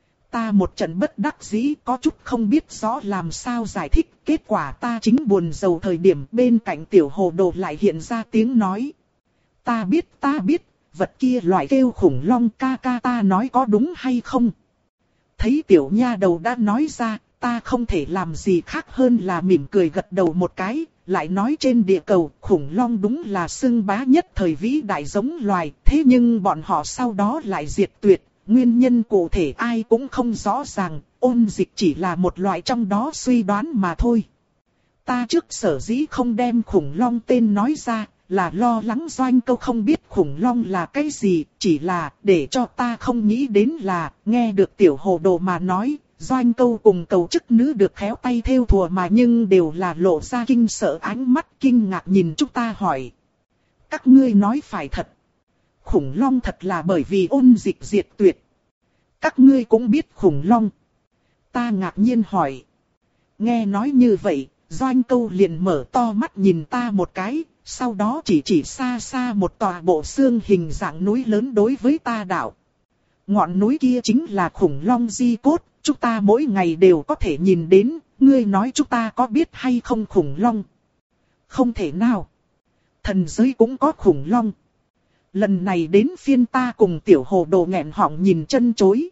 Ta một trận bất đắc dĩ có chút không biết rõ làm sao giải thích. Kết quả ta chính buồn rầu thời điểm bên cạnh tiểu hồ đồ lại hiện ra tiếng nói. Ta biết ta biết, vật kia loại kêu khủng long ca ca ta nói có đúng hay không? Thấy tiểu nha đầu đã nói ra, ta không thể làm gì khác hơn là mỉm cười gật đầu một cái, lại nói trên địa cầu khủng long đúng là xưng bá nhất thời vĩ đại giống loài, thế nhưng bọn họ sau đó lại diệt tuyệt, nguyên nhân cụ thể ai cũng không rõ ràng, ôn dịch chỉ là một loại trong đó suy đoán mà thôi. Ta trước sở dĩ không đem khủng long tên nói ra, là lo lắng Doanh Câu không biết khủng long là cái gì, chỉ là để cho ta không nghĩ đến là, nghe được tiểu hồ đồ mà nói, Doanh Câu cùng cầu chức nữ được khéo tay thêu thùa mà nhưng đều là lộ ra kinh sợ ánh mắt kinh ngạc nhìn chúng ta hỏi. Các ngươi nói phải thật. Khủng long thật là bởi vì ôn dịch diệt tuyệt. Các ngươi cũng biết khủng long. Ta ngạc nhiên hỏi. Nghe nói như vậy, Doanh Câu liền mở to mắt nhìn ta một cái, sau đó chỉ chỉ xa xa một tòa bộ xương hình dạng núi lớn đối với ta đạo. Ngọn núi kia chính là khủng long di cốt, chúng ta mỗi ngày đều có thể nhìn đến, ngươi nói chúng ta có biết hay không khủng long? Không thể nào. Thần giới cũng có khủng long. Lần này đến phiên ta cùng tiểu hồ đồ nghẹn họng nhìn chân chối.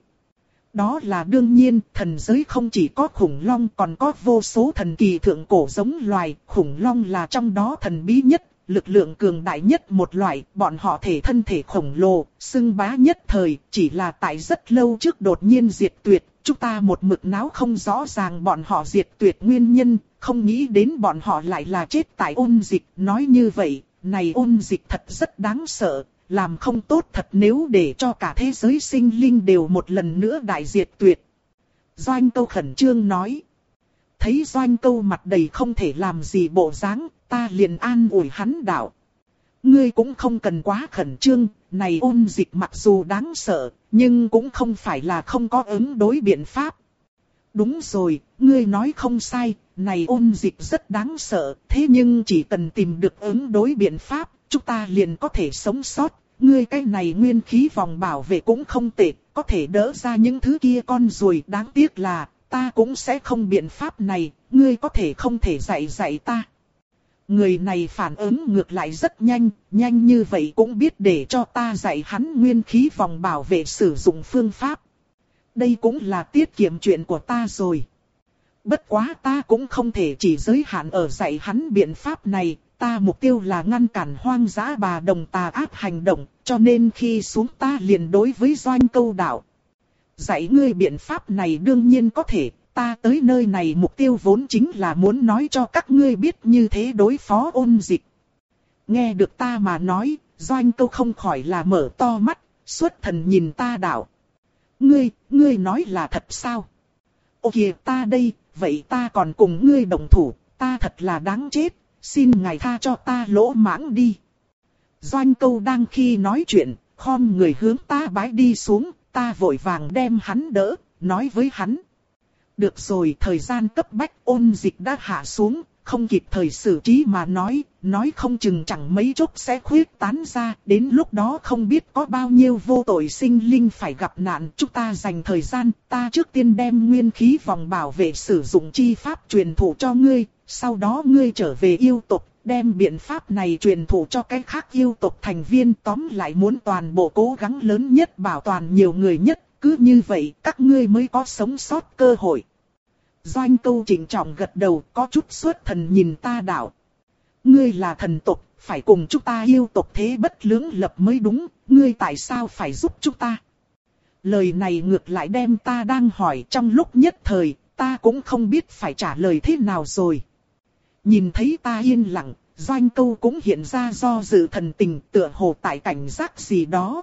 Đó là đương nhiên, thần giới không chỉ có khủng long còn có vô số thần kỳ thượng cổ giống loài, khủng long là trong đó thần bí nhất, lực lượng cường đại nhất một loại, bọn họ thể thân thể khổng lồ, xưng bá nhất thời, chỉ là tại rất lâu trước đột nhiên diệt tuyệt, chúng ta một mực náo không rõ ràng bọn họ diệt tuyệt nguyên nhân, không nghĩ đến bọn họ lại là chết tại ôn dịch, nói như vậy, này ôn dịch thật rất đáng sợ. Làm không tốt thật nếu để cho cả thế giới sinh linh đều một lần nữa đại diệt tuyệt. Doanh Câu khẩn trương nói. Thấy Doanh Câu mặt đầy không thể làm gì bộ dáng, ta liền an ủi hắn đạo. Ngươi cũng không cần quá khẩn trương, này ôn dịch mặc dù đáng sợ, nhưng cũng không phải là không có ứng đối biện pháp. Đúng rồi, ngươi nói không sai, này ôn dịch rất đáng sợ, thế nhưng chỉ cần tìm được ứng đối biện pháp, chúng ta liền có thể sống sót. Ngươi cái này nguyên khí vòng bảo vệ cũng không tệ, có thể đỡ ra những thứ kia con ruồi. Đáng tiếc là, ta cũng sẽ không biện pháp này, ngươi có thể không thể dạy dạy ta. Người này phản ứng ngược lại rất nhanh, nhanh như vậy cũng biết để cho ta dạy hắn nguyên khí vòng bảo vệ sử dụng phương pháp. Đây cũng là tiết kiệm chuyện của ta rồi. Bất quá ta cũng không thể chỉ giới hạn ở dạy hắn biện pháp này. Ta mục tiêu là ngăn cản hoang dã bà đồng tà ác hành động, cho nên khi xuống ta liền đối với Doanh Câu đạo. Dạy ngươi biện pháp này đương nhiên có thể, ta tới nơi này mục tiêu vốn chính là muốn nói cho các ngươi biết như thế đối phó ôn dịch. Nghe được ta mà nói, Doanh Câu không khỏi là mở to mắt, xuất thần nhìn ta đạo. Ngươi, ngươi nói là thật sao? Ô kìa ta đây, vậy ta còn cùng ngươi đồng thủ, ta thật là đáng chết. Xin ngài tha cho ta lỗ mãng đi. Doanh Câu đang khi nói chuyện, khom người hướng ta bái đi xuống, ta vội vàng đem hắn đỡ, nói với hắn. Được rồi, thời gian cấp bách ôn dịch đã hạ xuống, không kịp thời xử trí mà nói, nói không chừng chẳng mấy chốc sẽ khuyết tán ra, đến lúc đó không biết có bao nhiêu vô tội sinh linh phải gặp nạn. Chúng ta dành thời gian, ta trước tiên đem nguyên khí vòng bảo vệ sử dụng chi pháp truyền thụ cho ngươi. Sau đó ngươi trở về yêu tộc, đem biện pháp này truyền thụ cho cái khác yêu tộc thành viên, tóm lại muốn toàn bộ cố gắng lớn nhất bảo toàn nhiều người nhất, cứ như vậy các ngươi mới có sống sót cơ hội. Doanh Câu trịnh trọng gật đầu, có chút xuất thần nhìn ta đạo. Ngươi là thần tộc, phải cùng chúng ta yêu tộc thế bất lưỡng lập mới đúng, ngươi tại sao phải giúp chúng ta? Lời này ngược lại đem ta đang hỏi trong lúc nhất thời, ta cũng không biết phải trả lời thế nào rồi. Nhìn thấy ta yên lặng, Doanh Câu cũng hiện ra do dự thần tình, tựa hồ tại cảnh giác gì đó.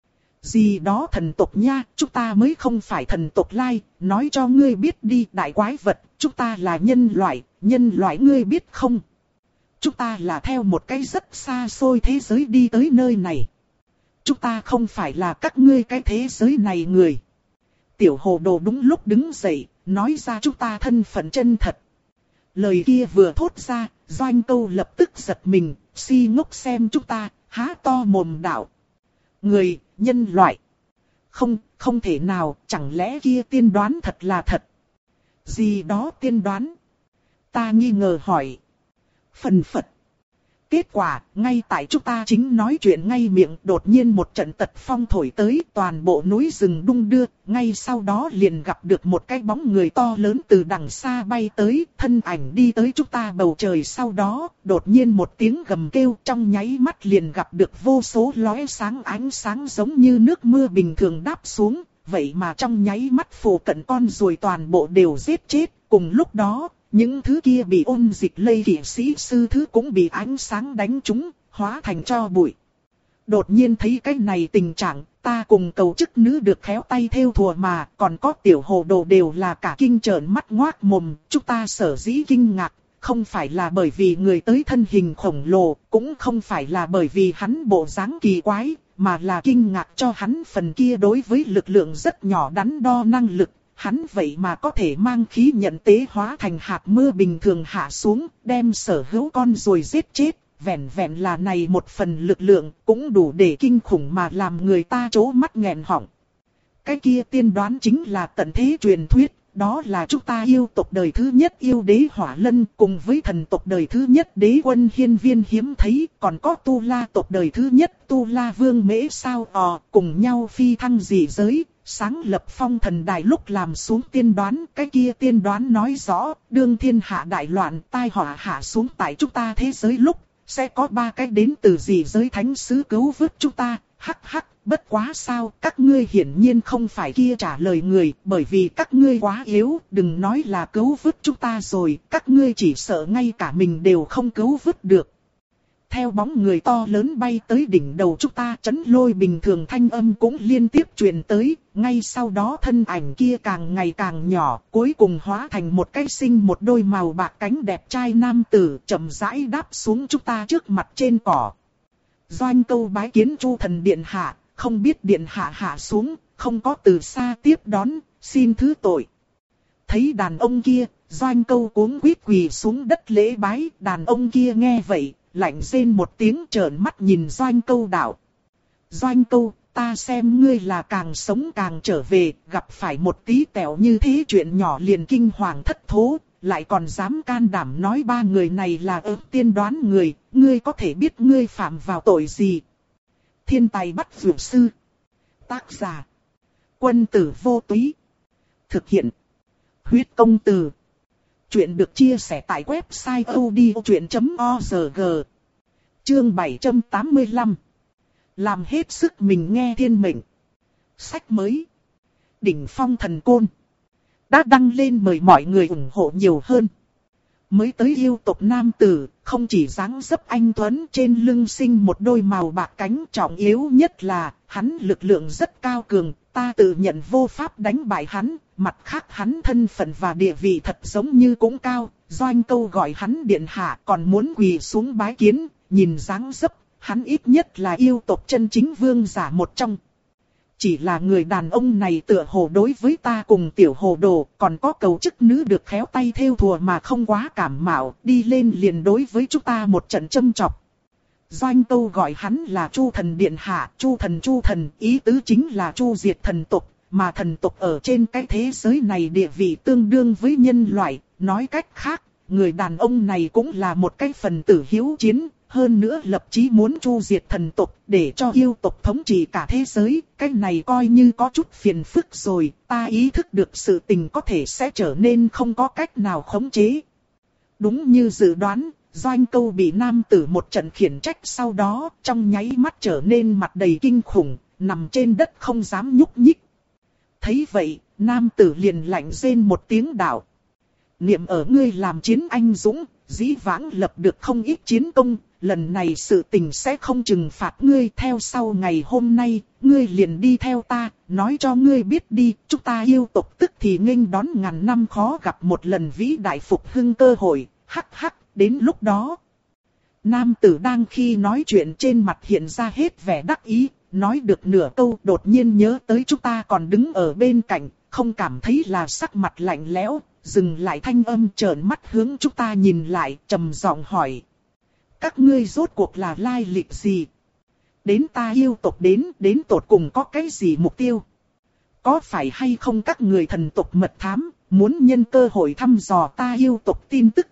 Gì đó thần tộc nha, chúng ta mới không phải thần tộc lai, nói cho ngươi biết đi đại quái vật, chúng ta là nhân loại, nhân loại ngươi biết không? Chúng ta là theo một cái rất xa xôi thế giới đi tới nơi này. Chúng ta không phải là các ngươi cái thế giới này người. Tiểu hồ đồ đúng lúc đứng dậy, nói ra chúng ta thân phận chân thật. Lời kia vừa thốt ra, Doanh Câu lập tức giật mình, si ngốc xem chúng ta, há to mồm đạo. Người, nhân loại. Không, không thể nào, chẳng lẽ kia tiên đoán thật là thật. Gì đó tiên đoán? Ta nghi ngờ hỏi. Phần phật. Kết quả, ngay tại chúng ta chính nói chuyện ngay miệng, đột nhiên một trận tật phong thổi tới, toàn bộ núi rừng đung đưa, ngay sau đó liền gặp được một cái bóng người to lớn từ đằng xa bay tới, thân ảnh đi tới chúng ta bầu trời. Sau đó, đột nhiên một tiếng gầm kêu, trong nháy mắt liền gặp được vô số lóe sáng ánh sáng giống như nước mưa bình thường đáp xuống, vậy mà trong nháy mắt phủ cận con ruồi toàn bộ đều giết chết, cùng lúc đó. Những thứ kia bị ôn dịch lây kỵ sĩ sư thứ cũng bị ánh sáng đánh trúng, hóa thành tro bụi. Đột nhiên thấy cái này tình trạng, ta cùng cầu chức nữ được khéo tay theo thùa mà, còn có tiểu hồ đồ đều là cả kinh trợn mắt ngoác mồm. Chúng ta sở dĩ kinh ngạc, không phải là bởi vì người tới thân hình khổng lồ, cũng không phải là bởi vì hắn bộ dáng kỳ quái, mà là kinh ngạc cho hắn phần kia đối với lực lượng rất nhỏ đắn đo năng lực. Hắn vậy mà có thể mang khí nhận tế hóa thành hạt mưa bình thường hạ xuống, đem sở hữu con rồi giết chết. Vẹn vẹn là này một phần lực lượng cũng đủ để kinh khủng mà làm người ta trố mắt nghẹn họng. Cái kia tiên đoán chính là tận thế truyền thuyết, đó là chúng ta yêu tộc đời thứ nhất yêu đế Hỏa Lân cùng với thần tộc đời thứ nhất đế quân Hiên Viên hiếm thấy, còn có tu la tộc đời thứ nhất tu la vương Mễ Sao Ò cùng nhau phi thăng dị giới. Sáng lập phong thần đài lúc làm xuống tiên đoán, cái kia tiên đoán nói rõ, đương thiên hạ đại loạn tai họa hạ xuống tại chúng ta thế giới lúc, sẽ có ba cái đến từ dị giới thánh sứ cứu vớt chúng ta. Hắc hắc, bất quá sao, các ngươi hiển nhiên không phải kia trả lời người, bởi vì các ngươi quá yếu, đừng nói là cứu vớt chúng ta rồi, các ngươi chỉ sợ ngay cả mình đều không cứu vớt được. Theo bóng người to lớn bay tới đỉnh đầu chúng ta, chấn lôi bình thường thanh âm cũng liên tiếp truyền tới, ngay sau đó thân ảnh kia càng ngày càng nhỏ, cuối cùng hóa thành một cái sinh một đôi màu bạc cánh đẹp trai nam tử, chậm rãi đáp xuống chúng ta trước mặt trên cỏ. Doanh Câu bái kiến Chu thần điện hạ, không biết điện hạ hạ xuống, không có từ xa tiếp đón, xin thứ tội. Thấy đàn ông kia, Doanh Câu cuống quýt quỳ xuống đất lễ bái, đàn ông kia nghe vậy, lạnh rên một tiếng trợn mắt nhìn Doanh Câu đạo. Doanh Câu, ta xem ngươi là càng sống càng trở về, gặp phải một tí tẹo như thế chuyện nhỏ liền kinh hoàng thất thố, lại còn dám can đảm nói ba người này là ớt tiên đoán người, ngươi có thể biết ngươi phạm vào tội gì. Thiên tài bắt dược sư. Tác giả. Quân tử vô túy. Thực hiện. Huyết công từ. Chuyện được chia sẻ tại website odchuyện chấm org. Chương bảy trăm tám mươi lăm. Làm hết sức mình nghe thiên mệnh. Sách mới. Đỉnh phong thần côn. Đã đăng lên mời mọi người ủng hộ nhiều hơn. Mới tới yêu tộc nam tử, không chỉ dáng dấp anh tuấn trên lưng sinh một đôi màu bạc cánh, trọng yếu nhất là, hắn lực lượng rất cao cường, ta tự nhận vô pháp đánh bại hắn, mặt khác hắn thân phận và địa vị thật giống như cũng cao, Doanh Câu gọi hắn điện hạ còn muốn quỳ xuống bái kiến, nhìn dáng dấp, hắn ít nhất là yêu tộc chân chính vương giả một trong. Chỉ là người đàn ông này tựa hồ đối với ta cùng tiểu hồ đồ, còn có cầu chức nữ được khéo tay theo thùa mà không quá cảm mạo, đi lên liền đối với chúng ta một trận châm chọc. Doanh Câu gọi hắn là Chu thần điện hạ, Chu thần Chu thần, ý tứ chính là Chu diệt thần tộc, mà thần tộc ở trên cái thế giới này địa vị tương đương với nhân loại, nói cách khác, người đàn ông này cũng là một cái phần tử hiếu chiến. Hơn nữa lập chí muốn chu diệt thần tộc để cho yêu tộc thống trị cả thế giới, cái này coi như có chút phiền phức rồi, ta ý thức được sự tình có thể sẽ trở nên không có cách nào khống chế. Đúng như dự đoán, Doanh Câu bị nam tử một trận khiển trách sau đó, trong nháy mắt trở nên mặt đầy kinh khủng, nằm trên đất không dám nhúc nhích. Thấy vậy, nam tử liền lạnh rên một tiếng đạo. Niệm ở ngươi làm chiến anh dũng, dĩ vãng lập được không ít chiến công, lần này sự tình sẽ không trừng phạt ngươi. Theo sau ngày hôm nay, ngươi liền đi theo ta, nói cho ngươi biết đi, chúng ta yêu tộc tức thì nghênh đón ngàn năm khó gặp một lần vĩ đại phục hưng cơ hội, hắc hắc, đến lúc đó. Nam tử đang khi nói chuyện trên mặt hiện ra hết vẻ đắc ý, nói được nửa câu đột nhiên nhớ tới chúng ta còn đứng ở bên cạnh, không cảm thấy là sắc mặt lạnh lẽo, dừng lại thanh âm trợn mắt hướng chúng ta nhìn lại, trầm giọng hỏi. Các ngươi rốt cuộc là lai lịch gì? Đến ta yêu tộc đến, đến tột cùng có cái gì mục tiêu? Có phải hay không các người thần tộc mật thám, muốn nhân cơ hội thăm dò ta yêu tộc tin tức?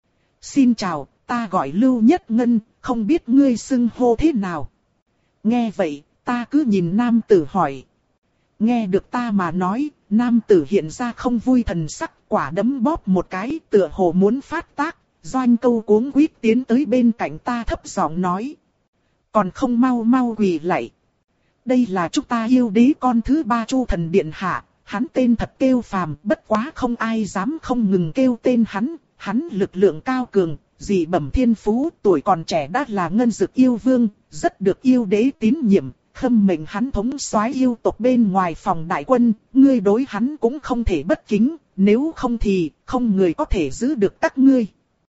Xin chào, ta gọi Lưu Nhất Ngân, không biết ngươi xưng hô thế nào? Nghe vậy, ta cứ nhìn nam tử hỏi. Nghe được ta mà nói, nam tử hiện ra không vui thần sắc, quả đấm bóp một cái, tựa hồ muốn phát tác. Doanh Câu cuống quýt tiến tới bên cạnh ta thấp giọng nói. Còn không mau mau quỳ lạy. Đây là chúng ta yêu đế con thứ ba Chu thần điện hạ, hắn tên thật kêu phàm, bất quá không ai dám không ngừng kêu tên hắn, hắn lực lượng cao cường, dị bẩm thiên phú, tuổi còn trẻ đã là ngân dực yêu vương, rất được yêu đế tín nhiệm, khâm mệnh hắn thống soái yêu tộc bên ngoài phòng đại quân, ngươi đối hắn cũng không thể bất kính, nếu không thì không người có thể giữ được các ngươi.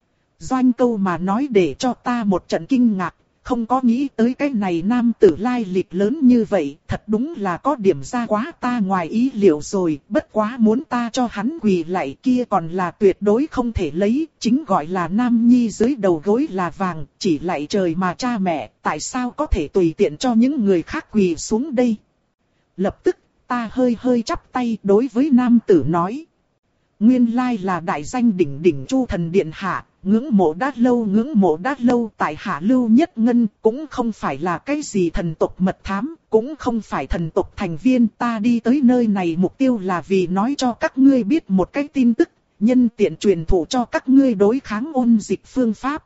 Doanh Câu mà nói để cho ta một trận kinh ngạc, không có nghĩ tới cái này nam tử lai lịch lớn như vậy, thật đúng là có điểm ra quá ta ngoài ý liệu rồi, bất quá muốn ta cho hắn quỳ lại kia còn là tuyệt đối không thể lấy, chính gọi là nam nhi dưới đầu gối là vàng, chỉ lại trời mà cha mẹ, tại sao có thể tùy tiện cho những người khác quỳ xuống đây. Lập tức, ta hơi hơi chắp tay đối với nam tử nói. Nguyên lai là đại danh đỉnh đỉnh Chu Thần Điện Hạ, ngưỡng mộ đã lâu ngưỡng mộ đã lâu tại Hạ Lưu Nhất Ngân, cũng không phải là cái gì thần tộc mật thám, cũng không phải thần tộc thành viên. Ta đi tới nơi này mục tiêu là vì nói cho các ngươi biết một cái tin tức, nhân tiện truyền thụ cho các ngươi đối kháng ôn dịch phương pháp.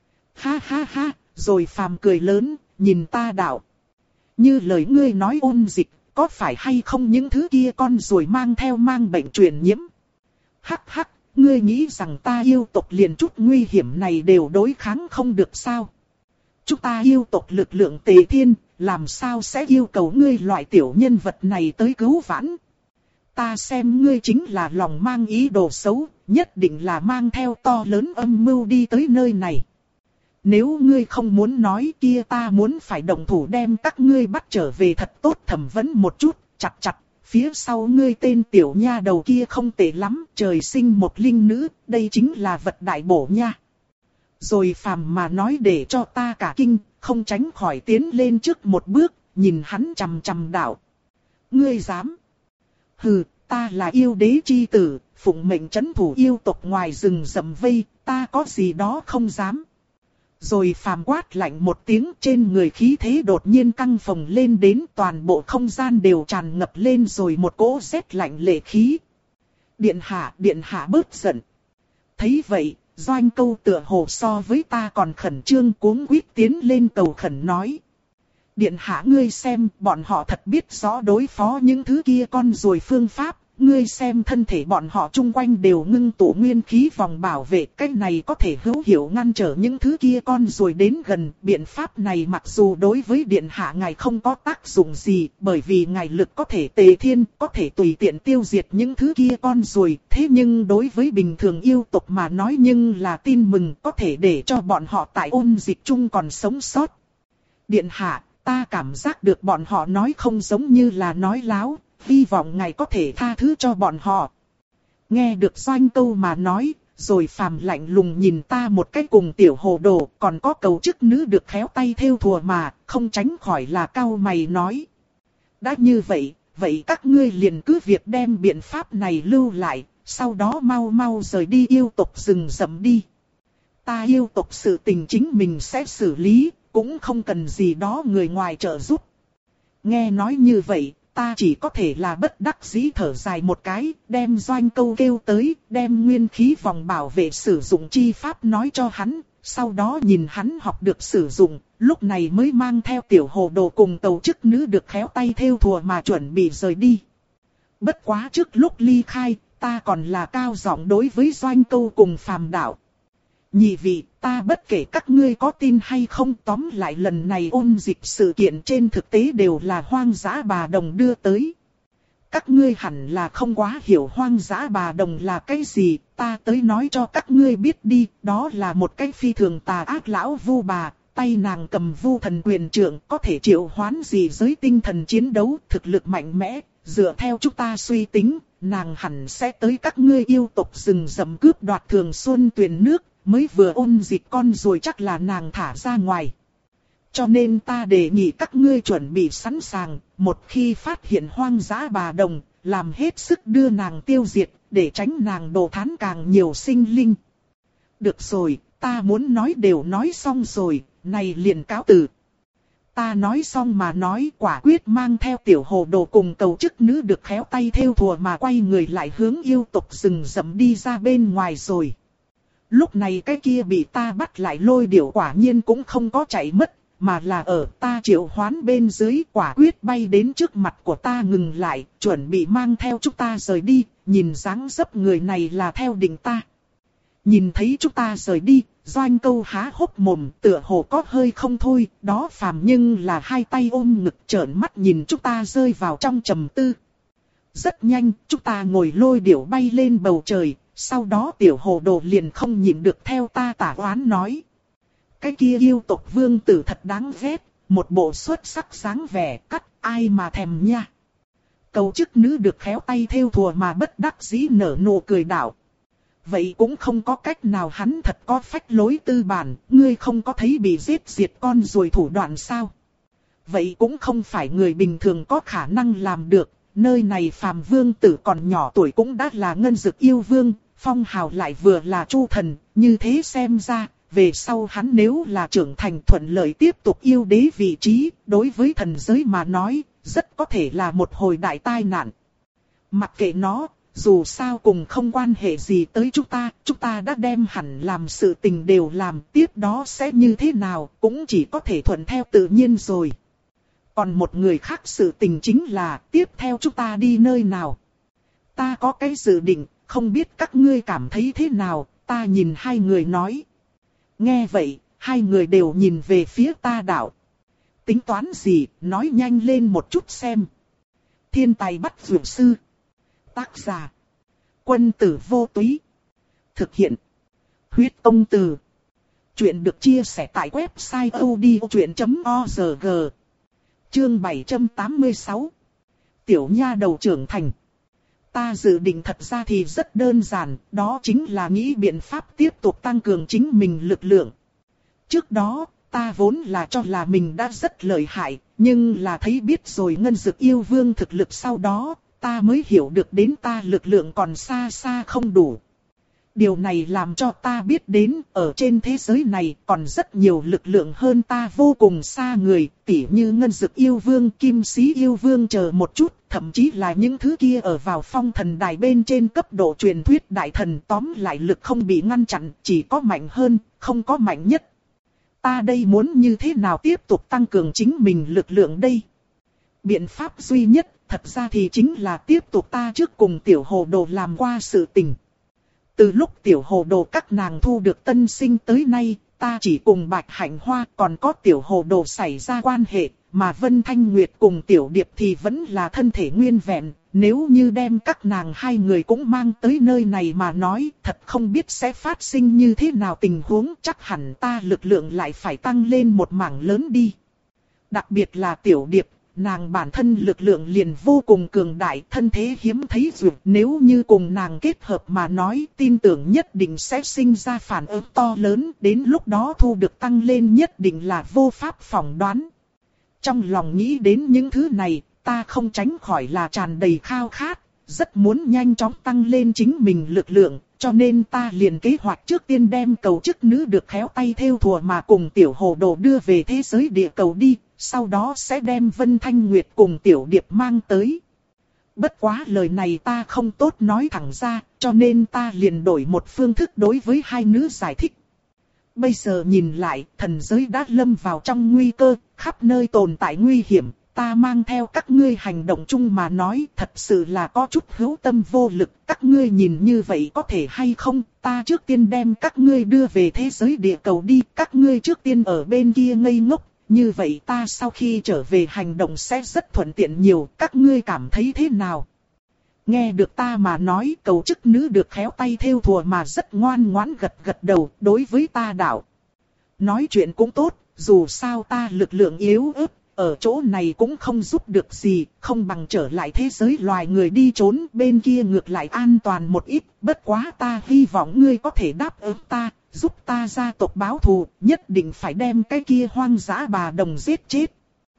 Ha ha ha, rồi phàm cười lớn, nhìn ta đạo. Như lời ngươi nói ôn dịch, có phải hay không những thứ kia con ruồi mang theo mang bệnh truyền nhiễm? Hắc hắc, ngươi nghĩ rằng ta yêu tộc liền chút nguy hiểm này đều đối kháng không được sao? Chúng ta yêu tộc lực lượng tề thiên, làm sao sẽ yêu cầu ngươi loại tiểu nhân vật này tới cứu vãn? Ta xem ngươi chính là lòng mang ý đồ xấu, nhất định là mang theo to lớn âm mưu đi tới nơi này. Nếu ngươi không muốn nói kia ta muốn phải động thủ đem các ngươi bắt trở về thật tốt thẩm vấn một chút, chặt chặt. Phía sau ngươi tên tiểu nha đầu kia không tệ lắm, trời sinh một linh nữ, đây chính là vật đại bổ nha. Rồi phàm mà nói để cho ta cả kinh, không tránh khỏi tiến lên trước một bước, nhìn hắn chằm chằm đạo. Ngươi dám? Hừ, ta là yêu đế chi tử, phụng mệnh trấn thủ yêu tộc ngoài rừng rậm vây, ta có gì đó không dám. Rồi phàm quát lạnh một tiếng, trên người khí thế đột nhiên căng phồng lên đến toàn bộ không gian đều tràn ngập lên rồi một cỗ rét lạnh lệ khí. Điện hạ, điện hạ bớt giận. Thấy vậy, Doanh Câu tựa hồ so với ta còn khẩn trương cuống quýt tiến lên cầu khẩn nói. Điện hạ ngươi xem, bọn họ thật biết rõ đối phó những thứ kia con ruồi phương pháp. Ngươi xem thân thể bọn họ chung quanh đều ngưng tụ nguyên khí vòng bảo vệ, cái này có thể hữu hiệu ngăn trở những thứ kia con ruồi đến gần. Biện pháp này mặc dù đối với điện hạ ngài không có tác dụng gì, bởi vì ngài lực có thể tề thiên, có thể tùy tiện tiêu diệt những thứ kia con ruồi. Thế nhưng đối với bình thường yêu tộc mà nói nhưng là tin mừng, có thể để cho bọn họ tại ôn dịch chung còn sống sót. Điện hạ, ta cảm giác được bọn họ nói không giống như là nói láo. Hy vọng ngài có thể tha thứ cho bọn họ. Nghe được Doanh Câu mà nói, rồi phàm lạnh lùng nhìn ta một cái cùng tiểu hồ đồ, còn có cầu chức nữ được khéo tay thêu thùa mà, không tránh khỏi là cau mày nói. Đã như vậy, vậy các ngươi liền cứ việc đem biện pháp này lưu lại, sau đó mau mau rời đi yêu tộc rừng rậm đi. Ta yêu tộc sự tình chính mình sẽ xử lý, cũng không cần gì đó người ngoài trợ giúp. Nghe nói như vậy, ta chỉ có thể là bất đắc dĩ thở dài một cái, đem Doanh Câu kêu tới, đem nguyên khí vòng bảo vệ sử dụng chi pháp nói cho hắn, sau đó nhìn hắn học được sử dụng, lúc này mới mang theo tiểu hồ đồ cùng tàu chức nữ được khéo tay thêu thùa mà chuẩn bị rời đi. Bất quá trước lúc ly khai, ta còn là cao giọng đối với Doanh Câu cùng phàm đạo. Nhị vị, ta bất kể các ngươi có tin hay không, tóm lại lần này ôn dịch sự kiện trên thực tế đều là hoang dã bà đồng đưa tới. Các ngươi hẳn là không quá hiểu hoang dã bà đồng là cái gì, ta tới nói cho các ngươi biết đi, đó là một cái phi thường tà ác lão vu bà, tay nàng cầm vu thần quyền trượng, có thể triệu hoán gì giới tinh thần chiến đấu, thực lực mạnh mẽ, dựa theo chúng ta suy tính, nàng hẳn sẽ tới các ngươi yêu tộc rừng rậm cướp đoạt thường xuân tuyền nước. Mới vừa ôn dịch con rồi chắc là nàng thả ra ngoài. Cho nên ta đề nghị các ngươi chuẩn bị sẵn sàng, một khi phát hiện hoang dã bà đồng, làm hết sức đưa nàng tiêu diệt, để tránh nàng đồ thán càng nhiều sinh linh. Được rồi, ta muốn nói đều nói xong rồi, này liền cáo từ. Ta nói xong mà nói quả quyết mang theo tiểu hồ đồ cùng cầu chức nữ được khéo tay thêu thùa mà quay người lại hướng yêu tộc rừng rậm đi ra bên ngoài rồi. Lúc này cái kia bị ta bắt lại lôi điểu quả nhiên cũng không có chạy mất, mà là ở ta triệu hoán bên dưới quả quyết bay đến trước mặt của ta ngừng lại, chuẩn bị mang theo chúng ta rời đi, nhìn dáng dấp người này là theo định ta. Nhìn thấy chúng ta rời đi, Doanh Câu há hốc mồm, tựa hồ có hơi không thôi, đó phàm nhưng là hai tay ôm ngực trợn mắt nhìn chúng ta rơi vào trong trầm tư. Rất nhanh, chúng ta ngồi lôi điểu bay lên bầu trời, sau đó tiểu hồ đồ liền không nhịn được theo ta tả oán nói. Cái kia yêu tộc vương tử thật đáng ghét, một bộ xuất sắc dáng vẻ cắt ai mà thèm nha. Cầu chức nữ được khéo tay theo thùa mà bất đắc dĩ nở nụ cười đảo. Vậy cũng không có cách nào, hắn thật có phách lối tư bản, ngươi không có thấy bị giết diệt con rồi thủ đoạn sao? Vậy cũng không phải người bình thường có khả năng làm được, nơi này phàm vương tử còn nhỏ tuổi cũng đã là ngân dực yêu vương, phong hào lại vừa là chu thần, như thế xem ra, về sau hắn nếu là trưởng thành thuận lợi tiếp tục yêu đế vị trí, đối với thần giới mà nói, rất có thể là một hồi đại tai nạn. Mặc kệ nó, dù sao cùng không quan hệ gì tới chúng ta, chúng ta đã đem hẳn làm sự tình đều làm, tiếp đó sẽ như thế nào, cũng chỉ có thể thuận theo tự nhiên rồi. Còn một người khác sự tình chính là, tiếp theo chúng ta đi nơi nào. Ta có cái dự định, không biết các ngươi cảm thấy thế nào, ta nhìn hai người nói. Nghe vậy, hai người đều nhìn về phía ta đạo. Tính toán gì, nói nhanh lên một chút xem. Thiên tài bắt dược sư. Tác giả. Quân tử vô túy. Thực hiện. Huyết công từ. Chuyện được chia sẻ tại website odchuyện chấm org. Chương bảy trăm tám mươi sáu. Tiểu nha đầu trưởng thành. Ta dự định thật ra thì rất đơn giản, đó chính là nghĩ biện pháp tiếp tục tăng cường chính mình lực lượng. Trước đó, ta vốn là cho là mình đã rất lợi hại, nhưng là thấy biết rồi ngân dực yêu vương thực lực sau đó, ta mới hiểu được đến ta lực lượng còn xa xa không đủ. Điều này làm cho ta biết đến, ở trên thế giới này còn rất nhiều lực lượng hơn ta vô cùng xa người, tỉ như ngân dực yêu vương, kim sĩ yêu vương chờ một chút, thậm chí là những thứ kia ở vào phong thần đài bên trên cấp độ truyền thuyết đại thần, tóm lại lực không bị ngăn chặn, chỉ có mạnh hơn, không có mạnh nhất. Ta đây muốn như thế nào tiếp tục tăng cường chính mình lực lượng đây? Biện pháp duy nhất, thật ra thì chính là tiếp tục ta trước cùng tiểu hồ đồ làm qua sự tình. Từ lúc tiểu hồ đồ các nàng thu được tân sinh tới nay, ta chỉ cùng Bạch Hạnh Hoa còn có tiểu hồ đồ xảy ra quan hệ, mà Vân Thanh Nguyệt cùng tiểu điệp thì vẫn là thân thể nguyên vẹn. Nếu như đem các nàng hai người cũng mang tới nơi này mà nói, thật không biết sẽ phát sinh như thế nào tình huống, chắc hẳn ta lực lượng lại phải tăng lên một mảng lớn đi. Đặc biệt là tiểu điệp. Nàng bản thân lực lượng liền vô cùng cường đại, thân thế hiếm thấy dường. Nếu như cùng nàng kết hợp mà nói, tin tưởng nhất định sẽ sinh ra phản ứng to lớn. Đến lúc đó thu được tăng lên nhất định là vô pháp phỏng đoán. Trong lòng nghĩ đến những thứ này, ta không tránh khỏi là tràn đầy khao khát. Rất muốn nhanh chóng tăng lên chính mình lực lượng. Cho nên ta liền kế hoạch trước tiên đem cầu chức nữ được khéo tay theo thùa mà cùng tiểu hồ đồ đưa về thế giới địa cầu đi. Sau đó sẽ đem Vân Thanh Nguyệt cùng tiểu điệp mang tới. Bất quá lời này ta không tốt nói thẳng ra, cho nên ta liền đổi một phương thức đối với hai nữ giải thích. Bây giờ nhìn lại, thần giới đã lâm vào trong nguy cơ, khắp nơi tồn tại nguy hiểm. Ta mang theo các ngươi hành động chung mà nói, thật sự là có chút hữu tâm vô lực. Các ngươi nhìn như vậy có thể hay không? Ta trước tiên đem các ngươi đưa về thế giới địa cầu đi. Các ngươi trước tiên ở bên kia ngây ngốc. Như vậy ta sau khi trở về hành động sẽ rất thuận tiện nhiều, các ngươi cảm thấy thế nào? Nghe được ta mà nói, cầu chức nữ được khéo tay theo thùa mà rất ngoan ngoãn gật gật đầu, đối với ta đạo. Nói chuyện cũng tốt, dù sao ta lực lượng yếu ớt, ở chỗ này cũng không giúp được gì, không bằng trở lại thế giới loài người đi trốn, bên kia ngược lại an toàn một ít, bất quá ta hy vọng ngươi có thể đáp ứng ta. Giúp ta gia tộc báo thù, nhất định phải đem cái kia hoang dã bà đồng giết chết.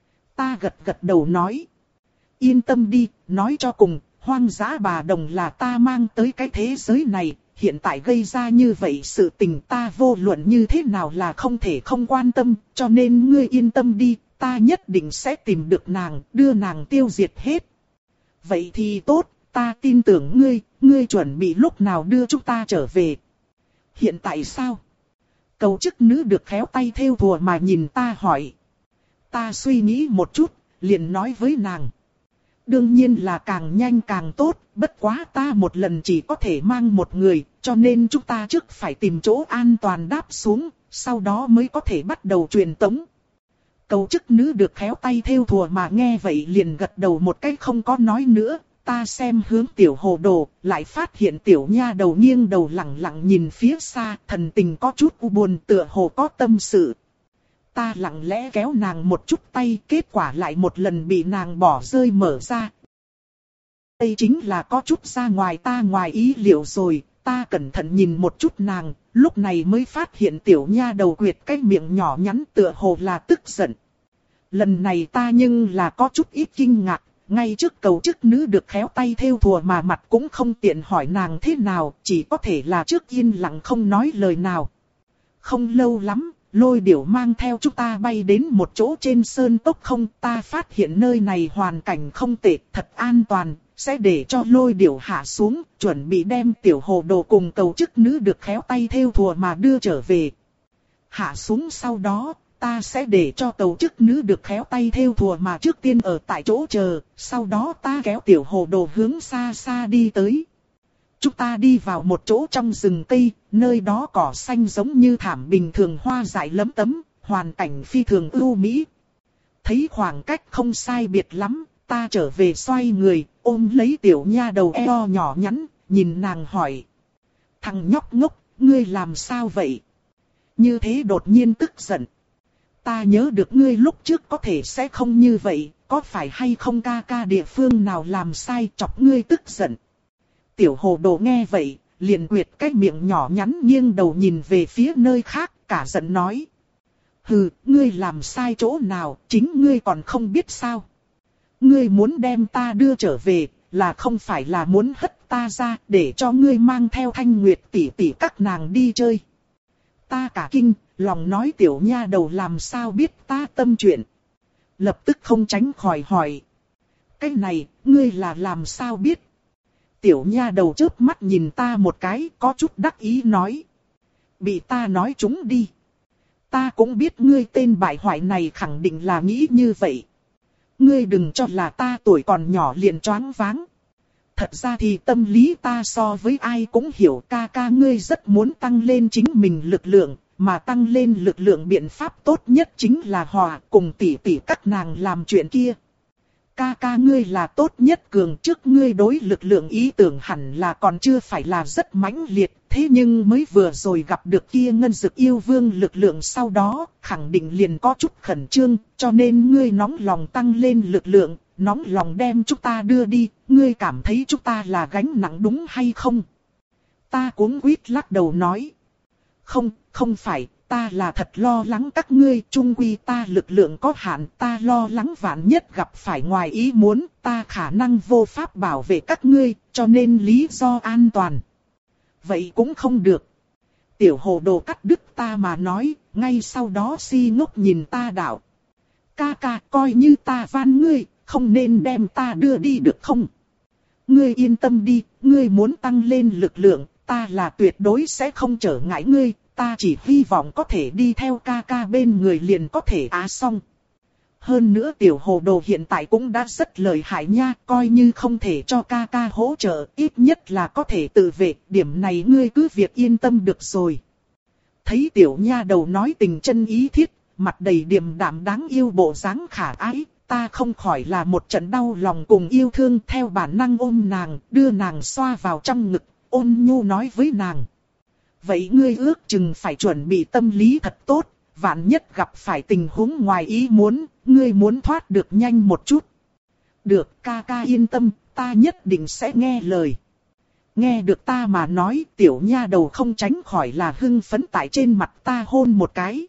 Ta gật gật đầu nói. Yên tâm đi, nói cho cùng, hoang dã bà đồng là ta mang tới cái thế giới này. Hiện tại gây ra như vậy sự tình ta vô luận như thế nào là không thể không quan tâm. Cho nên ngươi yên tâm đi, ta nhất định sẽ tìm được nàng, đưa nàng tiêu diệt hết. Vậy thì tốt, ta tin tưởng ngươi, ngươi chuẩn bị lúc nào đưa chúng ta trở về. Hiện tại sao? Cầu chức nữ được khéo tay theo thùa mà nhìn ta hỏi. Ta suy nghĩ một chút, liền nói với nàng. Đương nhiên là càng nhanh càng tốt, bất quá ta một lần chỉ có thể mang một người, cho nên chúng ta trước phải tìm chỗ an toàn đáp xuống, sau đó mới có thể bắt đầu truyền tống. Cầu chức nữ được khéo tay thêu thùa mà nghe vậy liền gật đầu một cái không có nói nữa. Ta xem hướng tiểu hồ đồ, lại phát hiện tiểu nha đầu nghiêng đầu lặng lặng nhìn phía xa, thần tình có chút u buồn tựa hồ có tâm sự. Ta lặng lẽ kéo nàng một chút tay, kết quả lại một lần bị nàng bỏ rơi mở ra. Đây chính là có chút ra ngoài ta ngoài ý liệu rồi, ta cẩn thận nhìn một chút nàng, lúc này mới phát hiện tiểu nha đầu quyệt cái miệng nhỏ nhắn tựa hồ là tức giận. Lần này ta nhưng là có chút ít kinh ngạc. Ngay trước cầu chức nữ được khéo tay thêu thùa mà mặt cũng không tiện hỏi nàng thế nào, chỉ có thể là trước yên lặng không nói lời nào. Không lâu lắm, Lôi Điểu mang theo chúng ta bay đến một chỗ trên sơn cốc không, ta phát hiện nơi này hoàn cảnh không tệ, thật an toàn, sẽ để cho Lôi Điểu hạ xuống, chuẩn bị đem tiểu hồ đồ cùng cầu chức nữ được khéo tay thêu thùa mà đưa trở về. Hạ xuống sau đó, ta sẽ để cho cầu chức nữ được khéo tay thêu thùa mà trước tiên ở tại chỗ chờ, sau đó ta kéo tiểu hồ đồ hướng xa xa đi tới. Chúng ta đi vào một chỗ trong rừng cây, nơi đó cỏ xanh giống như thảm bình thường hoa dại lấm tấm, hoàn cảnh phi thường ưu mỹ. Thấy khoảng cách không sai biệt lắm, ta trở về xoay người, ôm lấy tiểu nha đầu eo nhỏ nhắn, nhìn nàng hỏi. Thằng nhóc ngốc, ngươi làm sao vậy? Như thế đột nhiên tức giận. Ta nhớ được ngươi lúc trước có thể sẽ không như vậy, có phải hay không ca ca địa phương nào làm sai chọc ngươi tức giận. Tiểu hồ đồ nghe vậy, liền quyệt cái miệng nhỏ nhắn nghiêng đầu nhìn về phía nơi khác, cả giận nói. Hừ, ngươi làm sai chỗ nào, chính ngươi còn không biết sao. Ngươi muốn đem ta đưa trở về, là không phải là muốn hất ta ra để cho ngươi mang theo Thanh Nguyệt tỷ tỷ các nàng đi chơi. Ta cả kinh, lòng nói tiểu nha đầu làm sao biết ta tâm chuyện. Lập tức không tránh khỏi hỏi. Cái này, ngươi là làm sao biết? Tiểu nha đầu chớp mắt nhìn ta một cái, có chút đắc ý nói. Bị ta nói chúng đi. Ta cũng biết ngươi tên bại hoại này khẳng định là nghĩ như vậy. Ngươi đừng cho là ta tuổi còn nhỏ liền choáng váng. Thật ra thì tâm lý ta so với ai cũng hiểu, ca ca ngươi rất muốn tăng lên chính mình lực lượng, mà tăng lên lực lượng biện pháp tốt nhất chính là hòa cùng tỷ tỷ các nàng làm chuyện kia. Ca ca ngươi là tốt nhất cường, trước ngươi đối lực lượng ý tưởng hẳn là còn chưa phải là rất mãnh liệt, thế nhưng mới vừa rồi gặp được kia ngân dực yêu vương lực lượng sau đó, khẳng định liền có chút khẩn trương, cho nên ngươi nóng lòng tăng lên lực lượng, nóng lòng đem chúng ta đưa đi, ngươi cảm thấy chúng ta là gánh nặng đúng hay không? Ta cuống quýt lắc đầu nói. Không, không phải, ta là thật lo lắng các ngươi, chung quy ta lực lượng có hạn, ta lo lắng vạn nhất gặp phải ngoài ý muốn, ta khả năng vô pháp bảo vệ các ngươi, cho nên lý do an toàn. Vậy cũng không được. Tiểu hồ đồ cắt đứt ta mà nói, ngay sau đó si ngốc nhìn ta đạo. Ca ca, coi như ta van ngươi, không nên đem ta đưa đi được không? Ngươi yên tâm đi, ngươi muốn tăng lên lực lượng, ta là tuyệt đối sẽ không trở ngại ngươi, ta chỉ hy vọng có thể đi theo ca ca bên người liền có thể á xong. Hơn nữa tiểu hồ đồ hiện tại cũng đã rất lợi hại nha, coi như không thể cho ca ca hỗ trợ, ít nhất là có thể tự vệ, điểm này ngươi cứ việc yên tâm được rồi. Thấy tiểu nha đầu nói tình chân ý thiết, mặt đầy điềm đạm đáng yêu bộ dáng khả ái, ta không khỏi là một trận đau lòng cùng yêu thương, theo bản năng ôm nàng, đưa nàng xoa vào trong ngực, ôn nhu nói với nàng. Vậy ngươi ước chừng phải chuẩn bị tâm lý thật tốt, vạn nhất gặp phải tình huống ngoài ý muốn, ngươi muốn thoát được nhanh một chút. Được, ca ca yên tâm, ta nhất định sẽ nghe lời. Nghe được ta mà nói, tiểu nha đầu không tránh khỏi là hưng phấn tại trên mặt ta hôn một cái.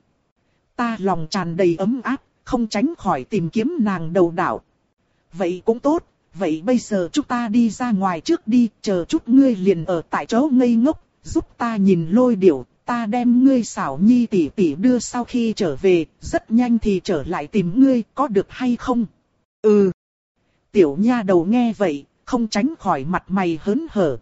Ta lòng tràn đầy ấm áp, không tránh khỏi tìm kiếm nàng đầu đảo. Vậy cũng tốt, vậy bây giờ chúng ta đi ra ngoài trước đi, chờ chút ngươi liền ở tại chỗ ngây ngốc, giúp ta nhìn Lôi Điểu, ta đem ngươi xảo nhi tỷ tỷ đưa sau khi trở về, rất nhanh thì trở lại tìm ngươi, có được hay không? Ừ. Tiểu nha đầu nghe vậy, không tránh khỏi mặt mày hớn hở.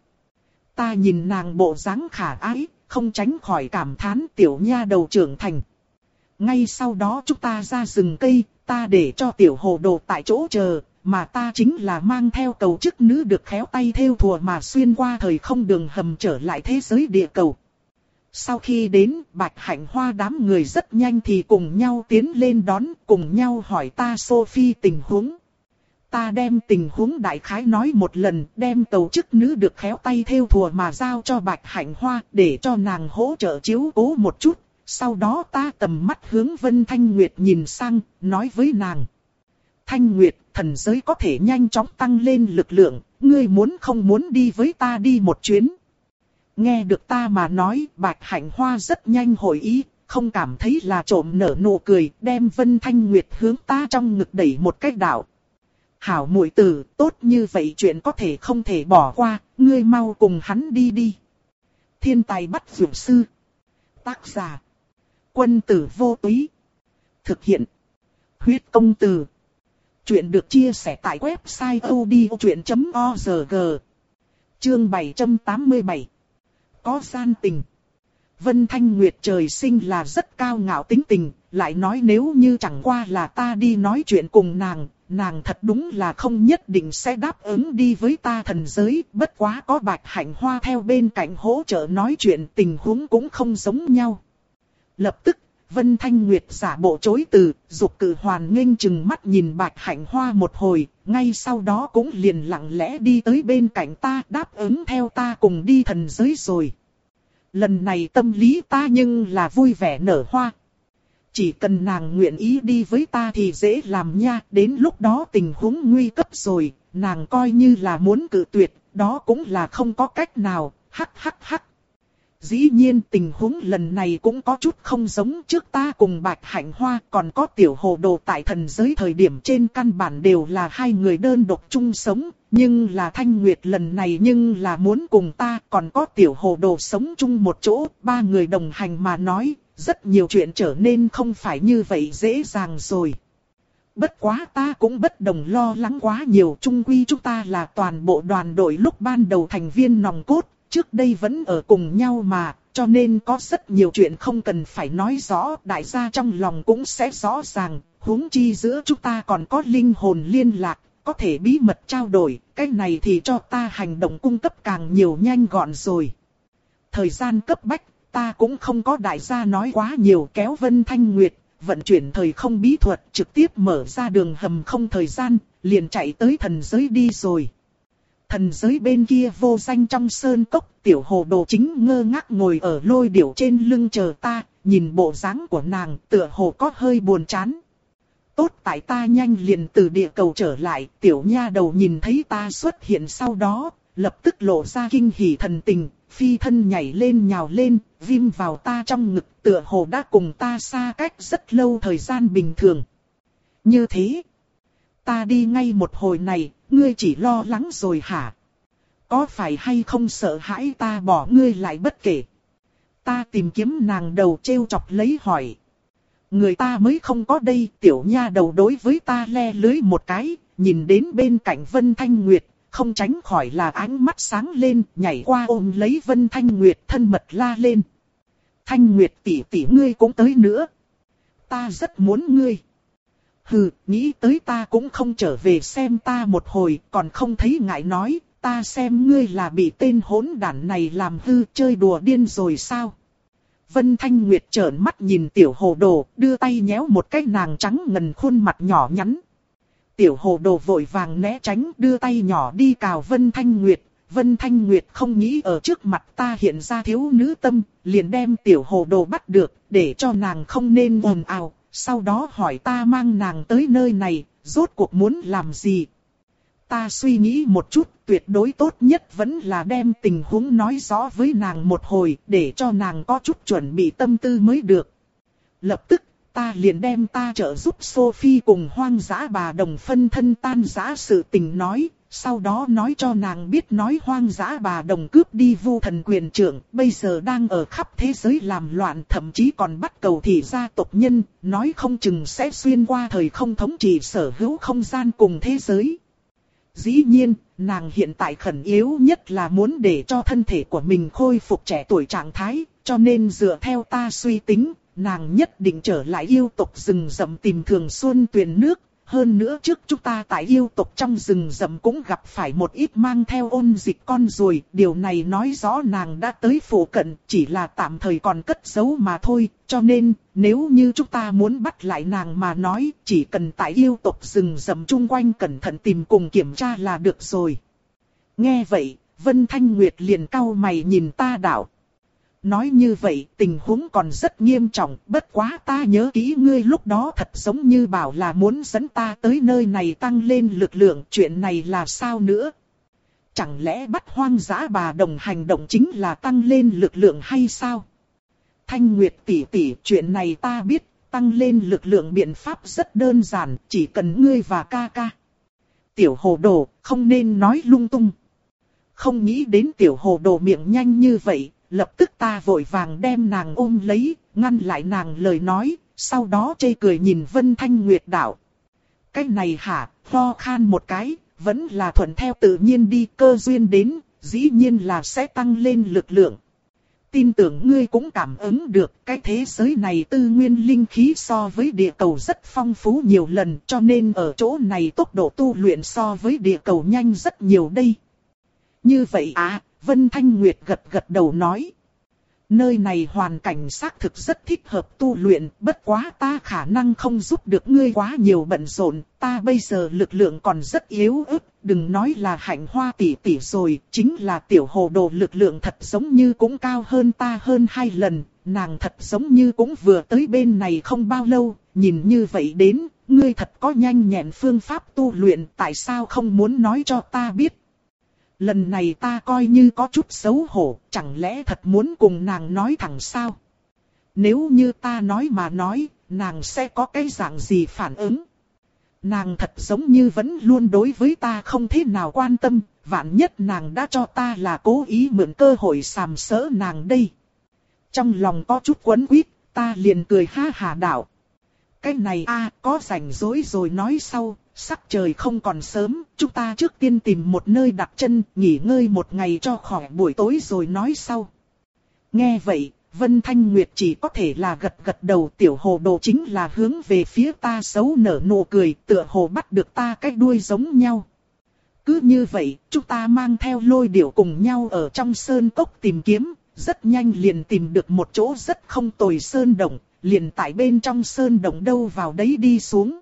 Ta nhìn nàng bộ dáng khả ái, không tránh khỏi cảm thán tiểu nha đầu trưởng thành. Ngay sau đó chúng ta ra rừng cây, ta để cho tiểu hồ đồ tại chỗ chờ, mà ta chính là mang theo cầu chức nữ được khéo tay thêu thùa mà xuyên qua thời không đường hầm trở lại thế giới địa cầu. Sau khi đến, Bạch Hạnh Hoa đám người rất nhanh thì cùng nhau tiến lên đón, cùng nhau hỏi ta Sophie tình huống. Ta đem tình huống đại khái nói một lần, đem tàu chức nữ được khéo tay thêu thùa mà giao cho Bạch Hạnh Hoa để cho nàng hỗ trợ chiếu cố một chút. Sau đó ta tầm mắt hướng Vân Thanh Nguyệt nhìn sang, nói với nàng. Thanh Nguyệt, thần giới có thể nhanh chóng tăng lên lực lượng, ngươi muốn không muốn đi với ta đi một chuyến. Nghe được ta mà nói, Bạch Hạnh Hoa rất nhanh hội ý, không cảm thấy là trộm nở nụ cười, đem Vân Thanh Nguyệt hướng ta trong ngực đẩy một cách đạo. Hảo muội tử, tốt như vậy chuyện có thể không thể bỏ qua, ngươi mau cùng hắn đi đi. Thiên tài bắt dược sư. Tác giả. Quân tử vô túy. Thực hiện. Huyết công từ. Chuyện được chia sẻ tại website odchuyện chấm org. Chương bảy trăm tám mươi bảy. Có gian tình. Vân Thanh Nguyệt trời sinh là rất cao ngạo tính tình, lại nói nếu như chẳng qua là ta đi nói chuyện cùng nàng, nàng thật đúng là không nhất định sẽ đáp ứng đi với ta thần giới, bất quá có Bạch Hạnh Hoa theo bên cạnh hỗ trợ nói chuyện, tình huống cũng không giống nhau. Lập tức, Vân Thanh Nguyệt giả bộ chối từ, dục cự hoàn nghênh chừng mắt nhìn Bạch Hạnh Hoa một hồi, ngay sau đó cũng liền lặng lẽ đi tới bên cạnh ta, đáp ứng theo ta cùng đi thần giới rồi. Lần này tâm lý ta nhưng là vui vẻ nở hoa. Chỉ cần nàng nguyện ý đi với ta thì dễ làm nha, đến lúc đó tình huống nguy cấp rồi, nàng coi như là muốn cự tuyệt, đó cũng là không có cách nào, hắc hắc hắc. Dĩ nhiên tình huống lần này cũng có chút không giống trước ta cùng Bạch Hạnh Hoa, còn có Tiểu Hồ Đồ tại thần giới thời điểm trên căn bản đều là hai người đơn độc chung sống, nhưng là Thanh Nguyệt lần này nhưng là muốn cùng ta, còn có Tiểu Hồ Đồ sống chung một chỗ, ba người đồng hành mà nói, rất nhiều chuyện trở nên không phải như vậy dễ dàng rồi. Bất quá ta cũng bất đồng lo lắng quá nhiều, chung quy chúng ta là toàn bộ đoàn đội lúc ban đầu thành viên nòng cốt. Trước đây vẫn ở cùng nhau mà, cho nên có rất nhiều chuyện không cần phải nói rõ, đại gia trong lòng cũng sẽ rõ ràng, huống chi giữa chúng ta còn có linh hồn liên lạc, có thể bí mật trao đổi, cái này thì cho ta hành động cung cấp càng nhiều nhanh gọn rồi. Thời gian cấp bách, ta cũng không có đại gia nói quá nhiều, kéo Vân Thanh Nguyệt, vận chuyển thời không bí thuật, trực tiếp mở ra đường hầm không thời gian, liền chạy tới thần giới đi rồi. Thần giới bên kia vô danh trong sơn cốc, Tiểu Hồ Đồ chính ngơ ngác ngồi ở lôi điểu trên lưng chờ ta, nhìn bộ dáng của nàng tựa hồ có hơi buồn chán. Tốt tại ta nhanh liền từ địa cầu trở lại, tiểu nha đầu nhìn thấy ta xuất hiện sau đó, lập tức lộ ra kinh hỉ thần tình, phi thân nhảy lên nhào lên, vim vào ta trong ngực, tựa hồ đã cùng ta xa cách rất lâu thời gian bình thường. Như thế, ta đi ngay một hồi này, ngươi chỉ lo lắng rồi hả? Có phải hay không sợ hãi ta bỏ ngươi lại bất kể? Ta tìm kiếm nàng đầu trêu chọc lấy hỏi. Người ta mới không có đây, tiểu nha đầu đối với ta le lưới một cái, nhìn đến bên cạnh Vân Thanh Nguyệt, không tránh khỏi là ánh mắt sáng lên, nhảy qua ôm lấy Vân Thanh Nguyệt thân mật la lên. Thanh Nguyệt tỷ tỷ ngươi cũng tới nữa. Ta rất muốn ngươi. Hừ, nghĩ tới ta cũng không trở về xem ta một hồi, còn không thấy ngại nói, ta xem ngươi là bị tên hỗn đản này làm hư, chơi đùa điên rồi sao? Vân Thanh Nguyệt trợn mắt nhìn Tiểu Hồ Đồ, đưa tay nhéo một cái nàng trắng ngần khuôn mặt nhỏ nhắn. Tiểu Hồ Đồ vội vàng né tránh, đưa tay nhỏ đi cào Vân Thanh Nguyệt. Vân Thanh Nguyệt không nghĩ ở trước mặt ta hiện ra thiếu nữ tâm, liền đem Tiểu Hồ Đồ bắt được, để cho nàng không nên ồn ào. Sau đó hỏi ta mang nàng tới nơi này, rốt cuộc muốn làm gì? Ta suy nghĩ một chút, tuyệt đối tốt nhất vẫn là đem tình huống nói rõ với nàng một hồi, để cho nàng có chút chuẩn bị tâm tư mới được. Lập tức, ta liền đem ta trợ giúp Sophie cùng hoang dã bà đồng phân thân tan rã sự tình nói, sau đó nói cho nàng biết nói hoang dã bà đồng cướp đi Vu Thần quyền trưởng, bây giờ đang ở khắp thế giới làm loạn, thậm chí còn bắt cầu thị gia tộc nhân, nói không chừng sẽ xuyên qua thời không thống trị sở hữu không gian cùng thế giới. Dĩ nhiên, nàng hiện tại khẩn yếu nhất là muốn để cho thân thể của mình khôi phục trẻ tuổi trạng thái, cho nên dựa theo ta suy tính, nàng nhất định trở lại yêu tộc rừng rậm tìm Thường Xuân Tuyền nước. Hơn nữa trước chúng ta tại yêu tộc trong rừng rậm cũng gặp phải một ít mang theo ôn dịch con ruồi. Điều này nói rõ nàng đã tới phụ cận, chỉ là tạm thời còn cất giấu mà thôi. Cho nên, nếu như chúng ta muốn bắt lại nàng mà nói, chỉ cần tại yêu tộc rừng rậm chung quanh cẩn thận tìm cùng kiểm tra là được rồi. Nghe vậy, Vân Thanh Nguyệt liền cau mày nhìn ta đạo. Nói như vậy tình huống còn rất nghiêm trọng, bất quá ta nhớ kỹ ngươi lúc đó thật giống như bảo là muốn dẫn ta tới nơi này tăng lên lực lượng, chuyện này là sao nữa? Chẳng lẽ bắt hoang dã bà đồng hành động chính là tăng lên lực lượng hay sao? Thanh Nguyệt tỷ tỷ, chuyện này ta biết, tăng lên lực lượng biện pháp rất đơn giản, chỉ cần ngươi và ca ca. Tiểu hồ đồ, không nên nói lung tung. Không nghĩ đến tiểu hồ đồ miệng nhanh như vậy. Lập tức ta vội vàng đem nàng ôm lấy, ngăn lại nàng lời nói, sau đó chê cười nhìn Vân Thanh Nguyệt đạo. Cái này hả, ho khan một cái, vẫn là thuận theo tự nhiên đi, cơ duyên đến, dĩ nhiên là sẽ tăng lên lực lượng. Tin tưởng ngươi cũng cảm ứng được, cái thế giới này tư nguyên linh khí so với địa cầu rất phong phú nhiều lần, cho nên ở chỗ này tốc độ tu luyện so với địa cầu nhanh rất nhiều đây. Như vậy à? Vân Thanh Nguyệt gật gật đầu nói. Nơi này hoàn cảnh xác thực rất thích hợp tu luyện, bất quá ta khả năng không giúp được ngươi quá nhiều bận rộn, ta bây giờ lực lượng còn rất yếu ớt, đừng nói là Hạnh Hoa tỷ tỷ rồi, chính là tiểu hồ đồ lực lượng thật giống như cũng cao hơn ta hơn hai lần, nàng thật giống như cũng vừa tới bên này không bao lâu, nhìn như vậy đến, ngươi thật có nhanh nhẹn phương pháp tu luyện, tại sao không muốn nói cho ta biết? Lần này ta coi như có chút xấu hổ, chẳng lẽ thật muốn cùng nàng nói thẳng sao? Nếu như ta nói mà nói, nàng sẽ có cái dạng gì phản ứng? Nàng thật giống như vẫn luôn đối với ta không thế nào quan tâm, vạn nhất nàng đã cho ta là cố ý mượn cơ hội sàm sỡ nàng đây. Trong lòng có chút quấn quýt, ta liền cười ha hà đạo. Cái này a có rảnh rỗi rồi nói sau. Sắc trời không còn sớm, chúng ta trước tiên tìm một nơi đặt chân, nghỉ ngơi một ngày cho khỏi buổi tối rồi nói sau. Nghe vậy, Vân Thanh Nguyệt chỉ có thể là gật gật đầu, tiểu hồ đồ chính là hướng về phía ta xấu nở nụ cười, tựa hồ bắt được ta cái đuôi giống nhau. Cứ như vậy, chúng ta mang theo lôi điểu cùng nhau ở trong sơn cốc tìm kiếm, rất nhanh liền tìm được một chỗ rất không tồi sơn động, liền tại bên trong sơn động đâu vào đấy đi xuống.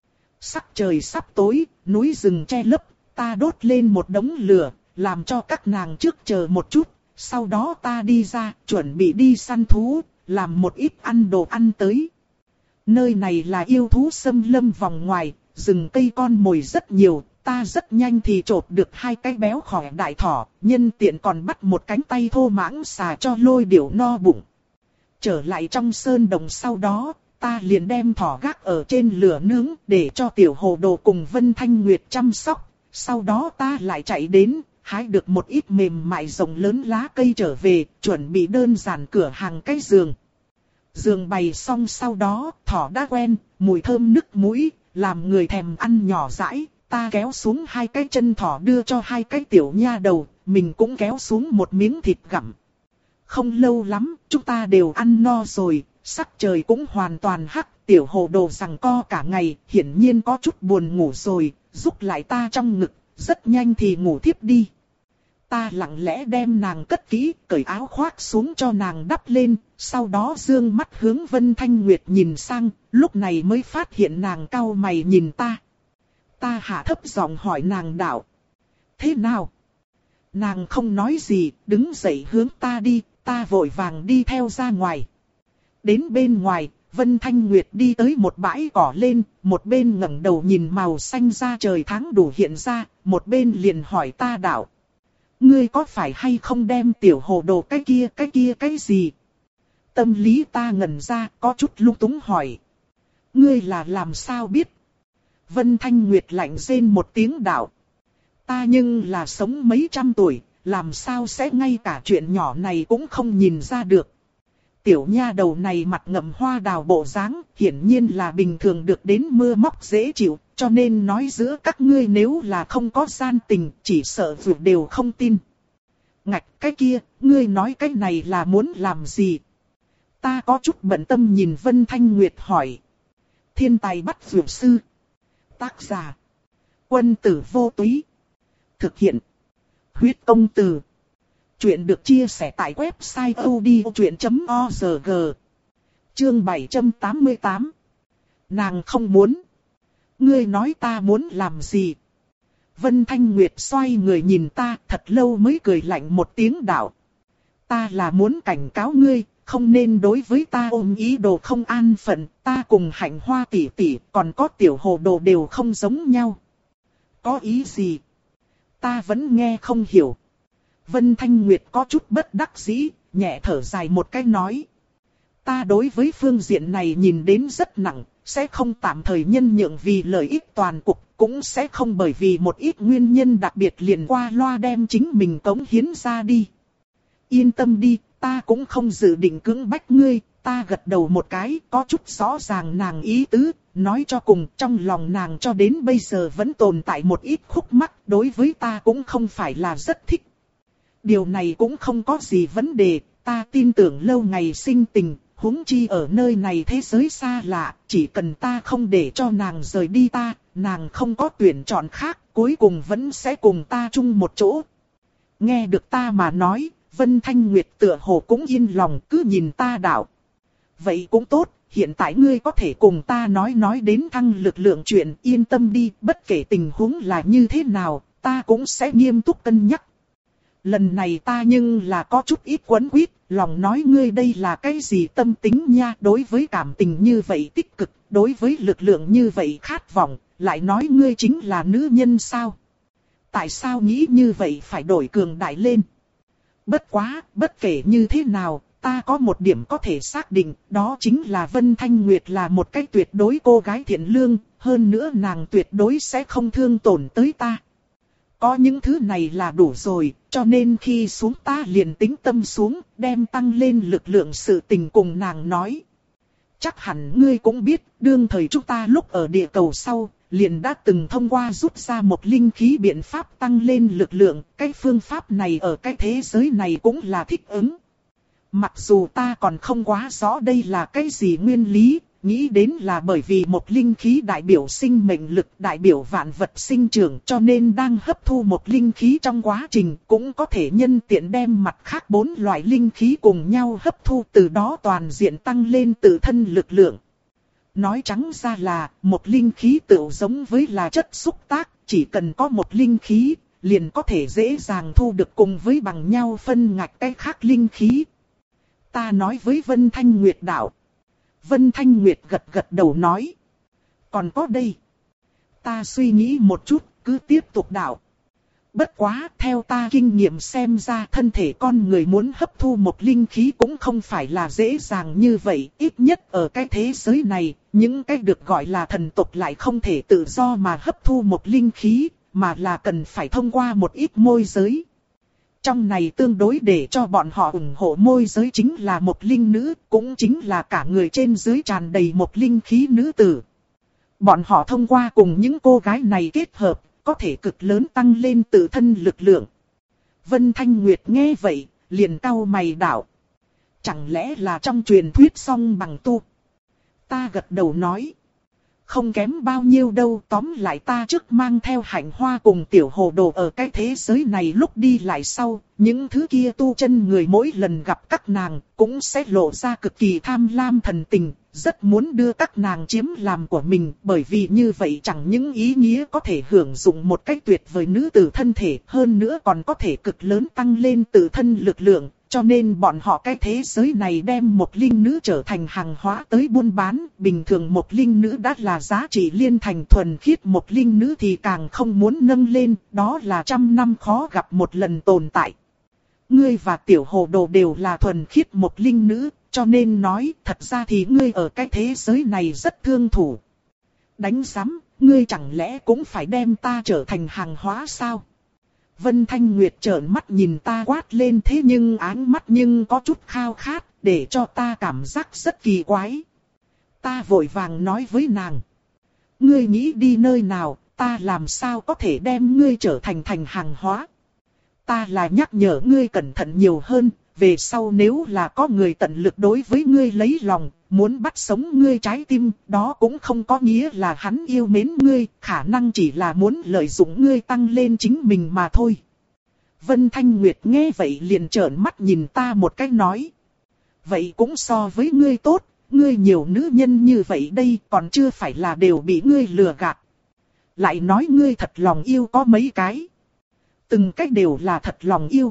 Sắc trời sắp tối, núi rừng che lấp, ta đốt lên một đống lửa, làm cho các nàng trước chờ một chút, sau đó ta đi ra, chuẩn bị đi săn thú, làm một ít ăn đồ ăn tới. Nơi này là yêu thú xâm lâm vòng ngoài, rừng cây con mồi rất nhiều, ta rất nhanh thì chộp được hai cái béo khỏe đại thỏ, nhân tiện còn bắt một cánh tay thô mãng xà cho lôi điểu no bụng. Trở lại trong sơn đồng sau đó, ta liền đem thỏ gác ở trên lửa nướng để cho tiểu hồ đồ cùng Vân Thanh Nguyệt chăm sóc. Sau đó ta lại chạy đến, hái được một ít mềm mại rộng lớn lá cây trở về, chuẩn bị đơn giản cửa hàng cái giường. Giường bày xong sau đó, thỏ đã quen, mùi thơm nức mũi, làm người thèm ăn nhỏ dãi. Ta kéo xuống hai cái chân thỏ đưa cho hai cái tiểu nha đầu, mình cũng kéo xuống một miếng thịt gặm. Không lâu lắm, chúng ta đều ăn no rồi. Sắc trời cũng hoàn toàn hắc, tiểu hồ đồ giằng co cả ngày, hiển nhiên có chút buồn ngủ rồi, rúc lại ta trong ngực, rất nhanh thì ngủ thiếp đi. Ta lặng lẽ đem nàng cất kỹ, cởi áo khoác xuống cho nàng đắp lên, sau đó dương mắt hướng Vân Thanh Nguyệt nhìn sang, lúc này mới phát hiện nàng cau mày nhìn ta. Ta hạ thấp giọng hỏi nàng đạo. Thế nào? Nàng không nói gì, đứng dậy hướng ta đi, ta vội vàng đi theo ra ngoài. Đến bên ngoài, Vân Thanh Nguyệt đi tới một bãi cỏ lên, một bên ngẩng đầu nhìn màu xanh da trời tháng đủ hiện ra, một bên liền hỏi ta đạo. Ngươi có phải hay không đem tiểu hồ đồ cái kia cái kia cái gì? Tâm lý ta ngẩn ra, có chút lung túng hỏi. Ngươi là làm sao biết? Vân Thanh Nguyệt lạnh rên một tiếng đạo. Ta nhưng là sống mấy trăm tuổi, làm sao sẽ ngay cả chuyện nhỏ này cũng không nhìn ra được. Tiểu nha đầu này mặt ngậm hoa đào bộ dáng, hiển nhiên là bình thường được đến mưa móc dễ chịu, cho nên nói giữa các ngươi nếu là không có gian tình, chỉ sợ vượt đều không tin. Ngạch cái kia, ngươi nói cái này là muốn làm gì? Ta có chút bận tâm nhìn Vân Thanh Nguyệt hỏi. Thiên tài bắt vượt sư. Tác giả: Quân tử vô túy. Thực hiện: Huyết công từ. Chuyện được chia sẻ tại website audiochuyện chấm org. Chương bảy trăm tám mươi tám. Nàng không muốn. Ngươi nói ta muốn làm gì? Vân Thanh Nguyệt xoay người nhìn ta, thật lâu mới cười lạnh một tiếng đạo. Ta là muốn cảnh cáo ngươi, không nên đối với ta ôm ý đồ không an phận, ta cùng Hạnh Hoa tỷ tỷ, còn có Tiểu Hồ Đồ đều không giống nhau. Có ý gì? Ta vẫn nghe không hiểu. Vân Thanh Nguyệt có chút bất đắc dĩ, nhẹ thở dài một cái nói. Ta đối với phương diện này nhìn đến rất nặng, sẽ không tạm thời nhân nhượng vì lợi ích toàn cục, cũng sẽ không bởi vì một ít nguyên nhân đặc biệt liền qua loa đem chính mình cống hiến ra đi. Yên tâm đi, ta cũng không dự định cưỡng bách ngươi, ta gật đầu một cái, có chút rõ ràng nàng ý tứ, nói cho cùng trong lòng nàng cho đến bây giờ vẫn tồn tại một ít khúc mắc, đối với ta cũng không phải là rất thích. Điều này cũng không có gì vấn đề, ta tin tưởng lâu ngày sinh tình, huống chi ở nơi này thế giới xa lạ, chỉ cần ta không để cho nàng rời đi ta, nàng không có tuyển chọn khác, cuối cùng vẫn sẽ cùng ta chung một chỗ. Nghe được ta mà nói, Vân Thanh Nguyệt tựa hồ cũng yên lòng, cứ nhìn ta đạo. Vậy cũng tốt, hiện tại ngươi có thể cùng ta nói nói đến thăng lực lượng chuyện, yên tâm đi, bất kể tình huống là như thế nào, ta cũng sẽ nghiêm túc cân nhắc. Lần này ta nhưng là có chút ít quấn quýt, lòng nói ngươi đây là cái gì tâm tính nha, đối với cảm tình như vậy tích cực, đối với lực lượng như vậy khát vọng, lại nói ngươi chính là nữ nhân sao? Tại sao nghĩ như vậy phải đổi cường đại lên? Bất quá, bất kể như thế nào, ta có một điểm có thể xác định, đó chính là Vân Thanh Nguyệt là một cái tuyệt đối cô gái thiện lương, hơn nữa nàng tuyệt đối sẽ không thương tổn tới ta. Có những thứ này là đủ rồi, cho nên khi xuống ta liền tính tâm xuống, đem tăng lên lực lượng sự tình cùng nàng nói. Chắc hẳn ngươi cũng biết, đương thời chúng ta lúc ở địa cầu sau, liền đã từng thông qua rút ra một linh khí biện pháp tăng lên lực lượng, cái phương pháp này ở cái thế giới này cũng là thích ứng. Mặc dù ta còn không quá rõ đây là cái gì nguyên lý, nghĩ đến là bởi vì một linh khí đại biểu sinh mệnh lực, đại biểu vạn vật sinh trưởng, cho nên đang hấp thu một linh khí trong quá trình cũng có thể nhân tiện đem mặt khác bốn loại linh khí cùng nhau hấp thu, từ đó toàn diện tăng lên tự thân lực lượng. Nói trắng ra là, một linh khí tựu giống với là chất xúc tác, chỉ cần có một linh khí, liền có thể dễ dàng thu được cùng với bằng nhau phân ngạch cái khác linh khí. Ta nói với Vân Thanh Nguyệt đạo. Vân Thanh Nguyệt gật gật đầu nói. Còn có đây. Ta suy nghĩ một chút, cứ tiếp tục đạo. Bất quá, theo ta kinh nghiệm xem ra thân thể con người muốn hấp thu một linh khí cũng không phải là dễ dàng như vậy. Ít nhất ở cái thế giới này, những cái được gọi là thần tộc lại không thể tự do mà hấp thu một linh khí, mà là cần phải thông qua một ít môi giới. Trong này tương đối để cho bọn họ ủng hộ môi giới chính là một linh nữ, cũng chính là cả người trên dưới tràn đầy một linh khí nữ tử. Bọn họ thông qua cùng những cô gái này kết hợp, có thể cực lớn tăng lên tự thân lực lượng. Vân Thanh Nguyệt nghe vậy, liền cau mày đạo. Chẳng lẽ là trong truyền thuyết song bằng tu? Ta gật đầu nói. Không kém bao nhiêu đâu, tóm lại ta trước mang theo Hạnh Hoa cùng Tiểu Hồ Đồ ở cái thế giới này lúc đi lại sau, những thứ kia tu chân người mỗi lần gặp các nàng cũng sẽ lộ ra cực kỳ tham lam thần tình, rất muốn đưa các nàng chiếm làm của mình, bởi vì như vậy chẳng những ý nghĩa có thể hưởng dụng một cách tuyệt vời nữ tử thân thể, hơn nữa còn có thể cực lớn tăng lên tự thân lực lượng. Cho nên bọn họ cái thế giới này đem một linh nữ trở thành hàng hóa tới buôn bán. Bình thường một linh nữ đã là giá trị liên thành, thuần khiết một linh nữ thì càng không muốn nâng lên. Đó là trăm năm khó gặp một lần tồn tại. Ngươi và Tiểu Hồ Đồ đều là thuần khiết một linh nữ. Cho nên nói thật ra thì ngươi ở cái thế giới này rất thương thủ. Đánh giám, ngươi chẳng lẽ cũng phải đem ta trở thành hàng hóa sao? Vân Thanh Nguyệt trợn mắt nhìn ta quát lên, thế nhưng áng mắt nhưng có chút khao khát, để cho ta cảm giác rất kỳ quái. Ta vội vàng nói với nàng. Ngươi nghĩ đi nơi nào, ta làm sao có thể đem ngươi trở thành thành hàng hóa. Ta là nhắc nhở ngươi cẩn thận nhiều hơn, về sau nếu là có người tận lực đối với ngươi lấy lòng, muốn bắt sống ngươi trái tim, đó cũng không có nghĩa là hắn yêu mến ngươi, khả năng chỉ là muốn lợi dụng ngươi tăng lên chính mình mà thôi. Vân Thanh Nguyệt nghe vậy liền trợn mắt nhìn ta một cái nói. Vậy cũng so với ngươi tốt, ngươi nhiều nữ nhân như vậy đây còn chưa phải là đều bị ngươi lừa gạt. Lại nói ngươi thật lòng yêu có mấy cái. Từng cách đều là thật lòng yêu.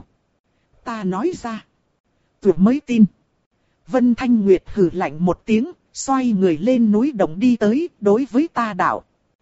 Ta nói ra. Tuyệt mới tin. Vân Thanh Nguyệt hừ lạnh một tiếng, xoay người lên núi động đi tới, đối với ta đạo.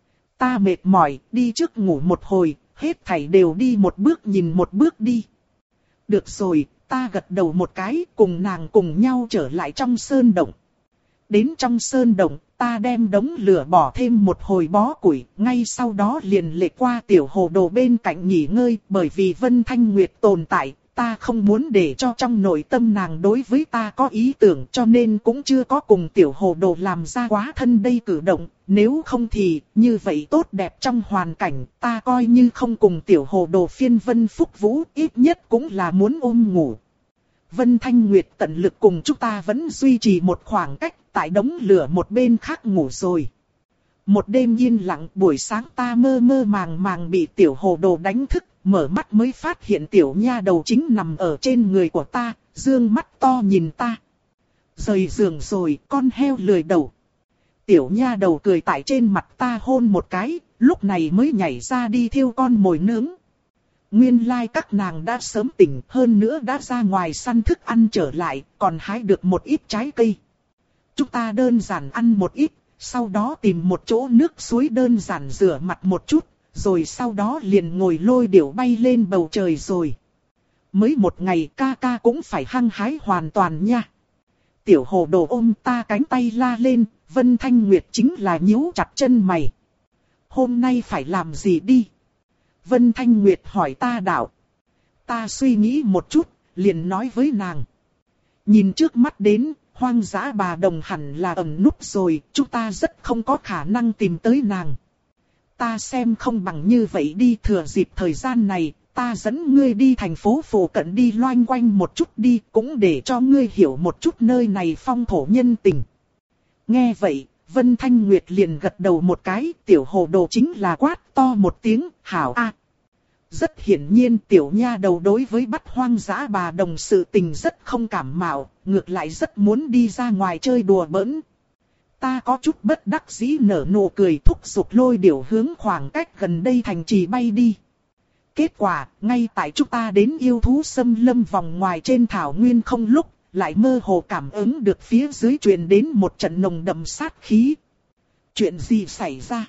Ta mệt mỏi, đi trước ngủ một hồi, hết thảy đều đi một bước nhìn một bước đi. Được rồi, ta gật đầu một cái, cùng nàng cùng nhau trở lại trong sơn động. Đến trong sơn động, ta đem đống lửa bỏ thêm một hồi bó củi, ngay sau đó liền lệ qua tiểu hồ đồ bên cạnh nghỉ ngơi, bởi vì Vân Thanh Nguyệt tồn tại, ta không muốn để cho trong nội tâm nàng đối với ta có ý tưởng, cho nên cũng chưa có cùng tiểu hồ đồ làm ra quá thân đây cử động, nếu không thì, như vậy tốt đẹp trong hoàn cảnh, ta coi như không cùng tiểu hồ đồ phiên vân phúc vũ, ít nhất cũng là muốn ôm ngủ. Vân Thanh Nguyệt tận lực cùng chúng ta vẫn duy trì một khoảng cách, tại đống lửa một bên khác ngủ rồi. Một đêm yên lặng, buổi sáng ta mơ mơ màng màng bị tiểu hồ đồ đánh thức, mở mắt mới phát hiện tiểu nha đầu chính nằm ở trên người của ta, dương mắt to nhìn ta. Rời giường rồi, con heo lười đầu. Tiểu nha đầu cười tại trên mặt ta hôn một cái, lúc này mới nhảy ra đi thiêu con mồi nướng. Nguyên lai like các nàng đã sớm tỉnh, hơn nữa đã ra ngoài săn thức ăn trở lại, còn hái được một ít trái cây. Chúng ta đơn giản ăn một ít, sau đó tìm một chỗ nước suối đơn giản rửa mặt một chút, rồi sau đó liền ngồi lôi điểu bay lên bầu trời rồi. Mới một ngày ca ca cũng phải hăng hái hoàn toàn nha. Tiểu hồ đồ ôm ta cánh tay la lên, Vân Thanh Nguyệt chính là nhíu chặt chân mày. Hôm nay phải làm gì đi? Vân Thanh Nguyệt hỏi ta đạo. Ta suy nghĩ một chút, liền nói với nàng. Nhìn trước mắt đến, hoang dã bà đồng hẳn là ẩn núp rồi, chúng ta rất không có khả năng tìm tới nàng. Ta xem không bằng như vậy đi, thừa dịp thời gian này, ta dẫn ngươi đi thành phố phụ cận đi loanh quanh một chút đi, cũng để cho ngươi hiểu một chút nơi này phong thổ nhân tình. Nghe vậy, Vân Thanh Nguyệt liền gật đầu một cái, tiểu hồ đồ chính là quát to một tiếng, hảo a. Rất hiển nhiên tiểu nha đầu đối với bắt hoang dã bà đồng sự tình rất không cảm mạo, ngược lại rất muốn đi ra ngoài chơi đùa bỡn. Ta có chút bất đắc dĩ nở nụ cười thúc giục lôi điểu hướng khoảng cách gần đây thành trì bay đi. Kết quả, ngay tại chúng ta đến yêu thú xâm lâm vòng ngoài trên thảo nguyên không lúc, lại mơ hồ cảm ứng được phía dưới truyền đến một trận nồng đậm sát khí. Chuyện gì xảy ra?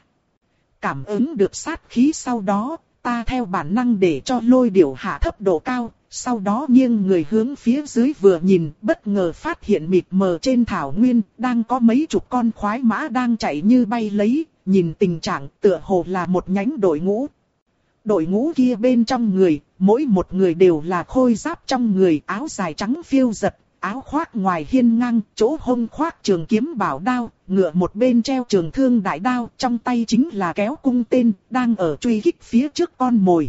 Cảm ứng được sát khí sau đó, ta theo bản năng để cho lôi điểu hạ thấp độ cao, sau đó nghiêng người hướng phía dưới vừa nhìn, bất ngờ phát hiện mịt mờ trên thảo nguyên, đang có mấy chục con khoái mã đang chạy như bay lấy, nhìn tình trạng tựa hồ là một nhánh đội ngũ. Đội ngũ kia bên trong người, mỗi một người đều là khôi giáp trong người, áo dài trắng phiêu giật, áo khoác ngoài hiên ngang, chỗ hông khoác trường kiếm bảo đao, ngựa một bên treo trường thương đại đao, trong tay chính là kéo cung tên, đang ở truy kích phía trước con mồi.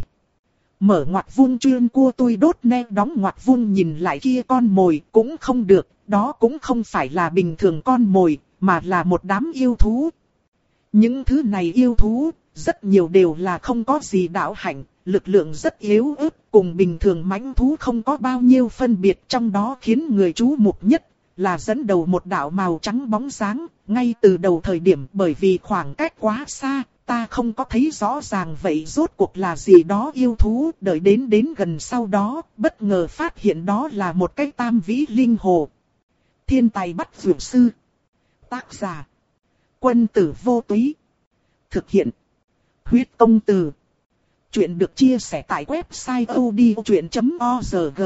Mở ngoặt vung chuyên cua tôi đốt ne đóng ngoặt vung nhìn lại kia con mồi cũng không được, đó cũng không phải là bình thường con mồi, mà là một đám yêu thú. Những thứ này yêu thú, rất nhiều đều là không có gì đạo hạnh, lực lượng rất yếu ớt, cùng bình thường mãnh thú không có bao nhiêu phân biệt, trong đó khiến người chú mục nhất là dẫn đầu một đạo màu trắng bóng dáng, ngay từ đầu thời điểm bởi vì khoảng cách quá xa, ta không có thấy rõ ràng vậy rốt cuộc là gì đó yêu thú, đợi đến đến gần sau đó, bất ngờ phát hiện đó là một cái tam vĩ linh hồ. Thiên tài bắt dược sư. Tác giả: Quân tử vô túy. Thực hiện: Huyết công từ. Chuyện được chia sẻ tại website odchuyện chấm org.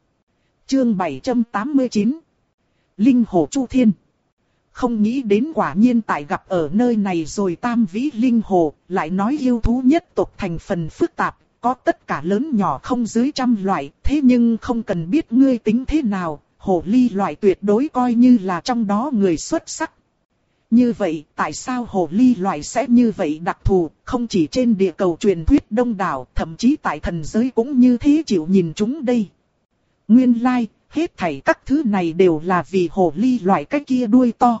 Chương bảy trăm tám mươi chín. Linh hồ Chu Thiên. Không nghĩ đến quả nhiên tại gặp ở nơi này rồi tam vĩ linh hồ, lại nói yêu thú nhất tộc thành phần phức tạp, có tất cả lớn nhỏ không dưới trăm loại, thế nhưng không cần biết ngươi tính thế nào, hồ ly loại tuyệt đối coi như là trong đó người xuất sắc. Như vậy, tại sao hồ ly loại sẽ như vậy đặc thù, không chỉ trên địa cầu truyền thuyết đông đảo, thậm chí tại thần giới cũng như thế chịu nhìn chúng đây. Nguyên lai, hết thảy các thứ này đều là vì hồ ly loại cái kia đuôi to.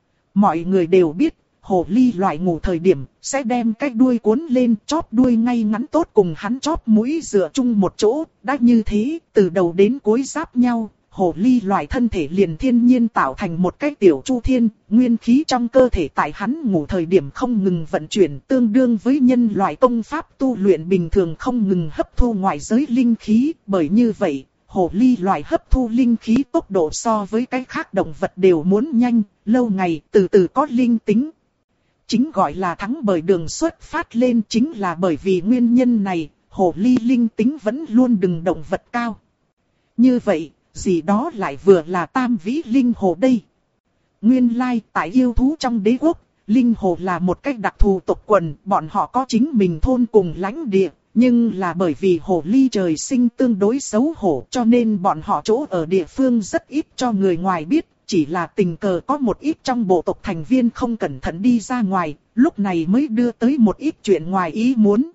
Mọi người đều biết, hồ ly loại ngủ thời điểm, sẽ đem cái đuôi cuốn lên, chóp đuôi ngay ngắn tốt cùng hắn chóp mũi dựa chung một chỗ. Đã như thế, từ đầu đến cuối giáp nhau, hồ ly loại thân thể liền thiên nhiên tạo thành một cái tiểu chu thiên, nguyên khí trong cơ thể tại hắn ngủ thời điểm không ngừng vận chuyển, tương đương với nhân loại công pháp tu luyện bình thường không ngừng hấp thu ngoại giới linh khí. Bởi như vậy, hồ ly loại hấp thu linh khí tốc độ so với cái khác động vật đều muốn nhanh, lâu ngày từ từ có linh tính. Chính gọi là thắng bởi đường xuất phát lên, chính là bởi vì nguyên nhân này, hồ ly linh tính vẫn luôn đừng động vật cao. Như vậy, gì đó lại vừa là tam vĩ linh hồ đây. Nguyên lai tại yêu thú trong đế quốc, linh hồ là một cách đặc thù tộc quần, bọn họ có chính mình thôn cùng lãnh địa. Nhưng là bởi vì hồ ly trời sinh tương đối xấu hổ cho nên bọn họ chỗ ở địa phương rất ít cho người ngoài biết. Chỉ là tình cờ có một ít trong bộ tộc thành viên không cẩn thận đi ra ngoài, lúc này mới đưa tới một ít chuyện ngoài ý muốn.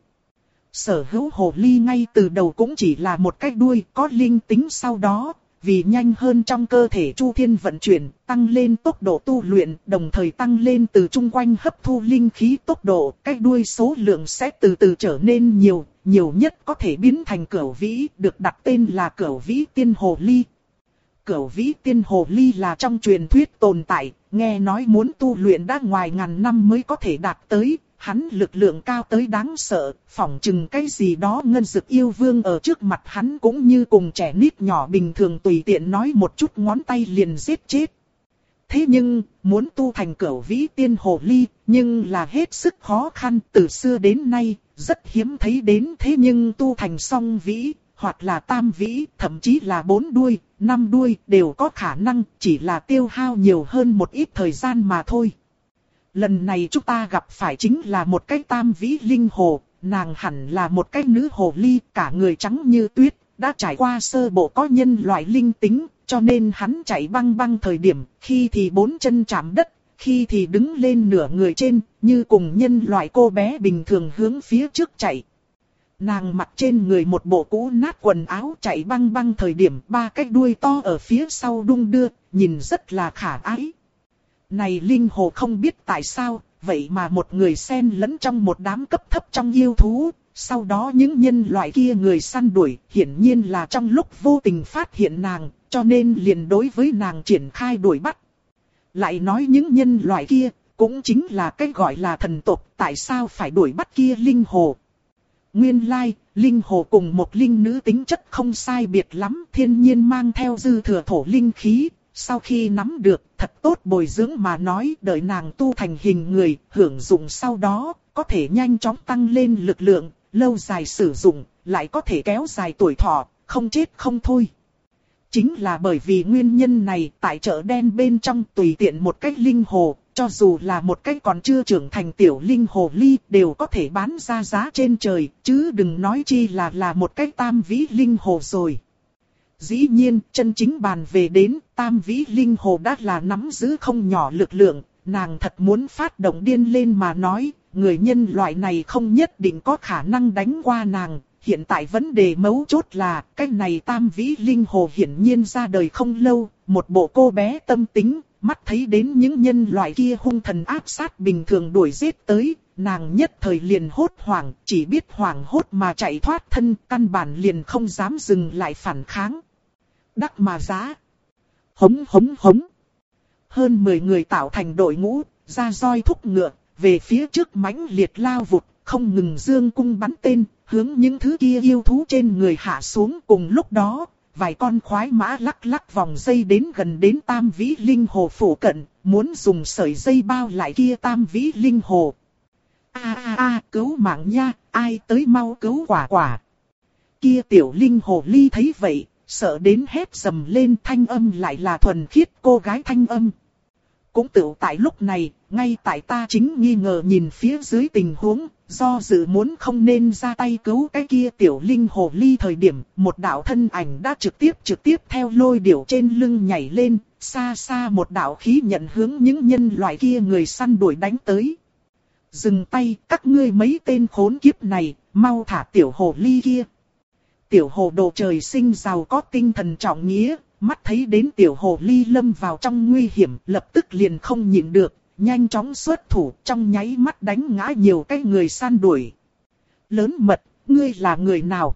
Sở hữu hồ ly ngay từ đầu cũng chỉ là một cái đuôi có linh tính, sau đó, vì nhanh hơn trong cơ thể chu thiên vận chuyển, tăng lên tốc độ tu luyện, đồng thời tăng lên từ chung quanh hấp thu linh khí tốc độ, cái đuôi số lượng sẽ từ từ trở nên nhiều, nhiều nhất có thể biến thành cửu vĩ, được đặt tên là cửu vĩ tiên hồ ly. Cửu vĩ tiên hồ ly là trong truyền thuyết tồn tại, nghe nói muốn tu luyện đã ngoài ngàn năm mới có thể đạt tới, hắn lực lượng cao tới đáng sợ, phỏng chừng cái gì đó ngân dực yêu vương ở trước mặt hắn cũng như cùng trẻ nít nhỏ bình thường tùy tiện nói một chút ngón tay liền giết chết. Thế nhưng, muốn tu thành cửu vĩ tiên hồ ly, nhưng là hết sức khó khăn, từ xưa đến nay, rất hiếm thấy đến. Thế nhưng tu thành song vĩ, hoặc là tam vĩ, thậm chí là bốn đuôi, năm đuôi đều có khả năng, chỉ là tiêu hao nhiều hơn một ít thời gian mà thôi. Lần này chúng ta gặp phải chính là một cái tam vĩ linh hồ, nàng hẳn là một cái nữ hồ ly, cả người trắng như tuyết, đã trải qua sơ bộ có nhân loại linh tính, cho nên hắn chạy băng băng thời điểm, khi thì bốn chân chạm đất, khi thì đứng lên nửa người trên, như cùng nhân loại cô bé bình thường hướng phía trước chạy. Nàng mặc trên người một bộ cũ nát quần áo, chạy băng băng thời điểm ba cái đuôi to ở phía sau đung đưa, nhìn rất là khả ái. Này linh hồ không biết tại sao, vậy mà một người xen lẫn trong một đám cấp thấp trong yêu thú, sau đó những nhân loại kia người săn đuổi, hiển nhiên là trong lúc vô tình phát hiện nàng, cho nên liền đối với nàng triển khai đuổi bắt. Lại nói những nhân loại kia, cũng chính là cái gọi là thần tộc, tại sao phải đuổi bắt kia linh hồ. Nguyên lai, linh hồ cùng một linh nữ tính chất không sai biệt lắm, thiên nhiên mang theo dư thừa thổ linh khí. Sau khi nắm được, thật tốt bồi dưỡng mà nói, đợi nàng tu thành hình người, hưởng dụng sau đó, có thể nhanh chóng tăng lên lực lượng, lâu dài sử dụng, lại có thể kéo dài tuổi thọ, không chết không thôi. Chính là bởi vì nguyên nhân này, tại chợ đen bên trong tùy tiện một cái linh hồ, cho dù là một cái còn chưa trưởng thành tiểu linh hồ ly, đều có thể bán ra giá trên trời, chứ đừng nói chi là là một cái tam vĩ linh hồ rồi. Dĩ nhiên, chân chính bàn về đến, tam vĩ linh hồ đã là nắm giữ không nhỏ lực lượng, nàng thật muốn phát động điên lên mà nói, người nhân loại này không nhất định có khả năng đánh qua nàng. Hiện tại vấn đề mấu chốt là, cái này tam vĩ linh hồ hiển nhiên ra đời không lâu, một bộ cô bé tâm tính, mắt thấy đến những nhân loại kia hung thần áp sát bình thường đuổi giết tới, nàng nhất thời liền hốt hoảng, chỉ biết hoảng hốt mà chạy thoát thân, căn bản liền không dám dừng lại phản kháng. Đắc mà giá. Hống hống hống. Hơn mười người tạo thành đội ngũ, ra roi thúc ngựa, về phía trước mãnh liệt lao vụt, không ngừng dương cung bắn tên, hướng những thứ kia yêu thú trên người hạ xuống. Cùng lúc đó, vài con khoái mã lắc lắc vòng dây đến gần đến tam vĩ linh hồ phủ cận, muốn dùng sợi dây bao lại kia tam vĩ linh hồ. A a a, cứu mạng nha, ai tới mau cứu quả quả. Kia tiểu linh hồ ly thấy vậy, sợ đến hét sầm lên, thanh âm lại là thuần khiết cô gái thanh âm. Cũng tự tại lúc này, ngay tại ta chính nghi ngờ nhìn phía dưới tình huống, do dự muốn không nên ra tay cứu cái kia tiểu linh hồ ly thời điểm, một đạo thân ảnh đã trực tiếp trực tiếp theo lôi điểu trên lưng nhảy lên, xa xa một đạo khí nhận hướng những nhân loại kia người săn đuổi đánh tới. Dừng tay, các ngươi mấy tên khốn kiếp này, mau thả tiểu hồ ly kia. Tiểu hồ đồ trời sinh giàu có tinh thần trọng nghĩa, mắt thấy đến tiểu hồ ly lâm vào trong nguy hiểm, lập tức liền không nhịn được, nhanh chóng xuất thủ, trong nháy mắt đánh ngã nhiều cái người săn đuổi. Lớn mật, ngươi là người nào?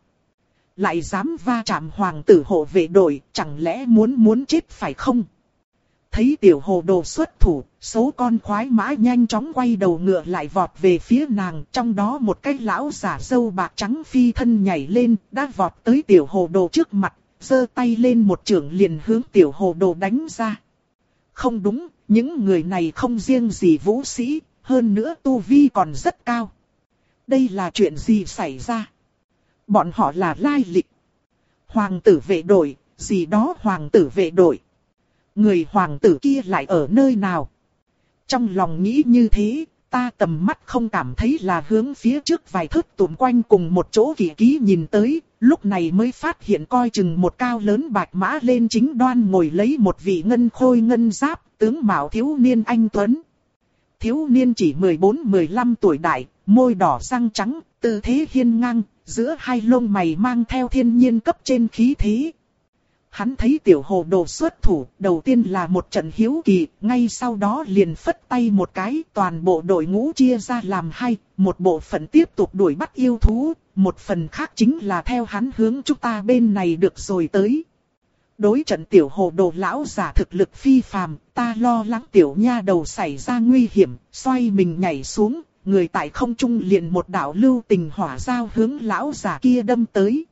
Lại dám va chạm hoàng tử hộ vệ đội, chẳng lẽ muốn muốn chết phải không? Thấy tiểu hồ đồ xuất thủ, số con khoái mã nhanh chóng quay đầu ngựa lại vọt về phía nàng. Trong đó một cái lão giả râu bạc trắng phi thân nhảy lên, đã vọt tới tiểu hồ đồ trước mặt, giơ tay lên một chưởng liền hướng tiểu hồ đồ đánh ra. Không đúng, những người này không riêng gì vũ sĩ, hơn nữa tu vi còn rất cao. Đây là chuyện gì xảy ra? Bọn họ là lai lịch. Hoàng tử vệ đội, gì đó hoàng tử vệ đội. Người hoàng tử kia lại ở nơi nào? Trong lòng nghĩ như thế, ta tầm mắt không cảm thấy là hướng phía trước vài thước tụm quanh cùng một chỗ kỳ ký nhìn tới, lúc này mới phát hiện coi chừng một cao lớn bạch mã lên chính đoan ngồi lấy một vị ngân khôi ngân giáp, tướng mạo thiếu niên anh tuấn. Thiếu niên chỉ mười bốn mười lăm tuổi đại, môi đỏ răng trắng, tư thế hiên ngang, giữa hai lông mày mang theo thiên nhiên cấp trên khí thế. Hắn thấy tiểu hồ đồ xuất thủ, đầu tiên là một trận hiếu kỳ, ngay sau đó liền phất tay một cái, toàn bộ đội ngũ chia ra làm hai, một bộ phận tiếp tục đuổi bắt yêu thú, một phần khác chính là theo hắn hướng chúng ta bên này được rồi tới. Đối trận tiểu hồ đồ lão giả thực lực phi phàm, ta lo lắng tiểu nha đầu xảy ra nguy hiểm, xoay mình nhảy xuống, người tại không trung liền một đạo lưu tình hỏa giao hướng lão giả kia đâm tới.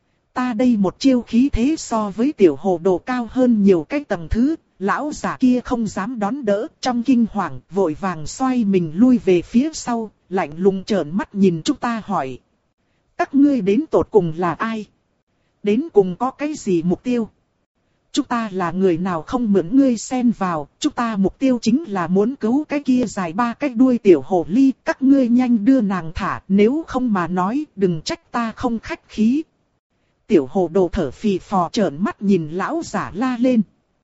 Ta đây một chiêu khí thế so với tiểu hồ đồ cao hơn nhiều cái tầng thứ, lão giả kia không dám đón đỡ, trong kinh hoàng, vội vàng xoay mình lui về phía sau, lạnh lùng trợn mắt nhìn chúng ta hỏi. Các ngươi đến tột cùng là ai? Đến cùng có cái gì mục tiêu? Chúng ta là người nào không mượn ngươi xen vào, chúng ta mục tiêu chính là muốn cứu cái kia dài ba cái đuôi tiểu hồ ly, các ngươi nhanh đưa nàng thả, nếu không mà nói, đừng trách ta không khách khí. Tiểu hồ đồ thở phì phò trợn mắt nhìn lão giả la lên.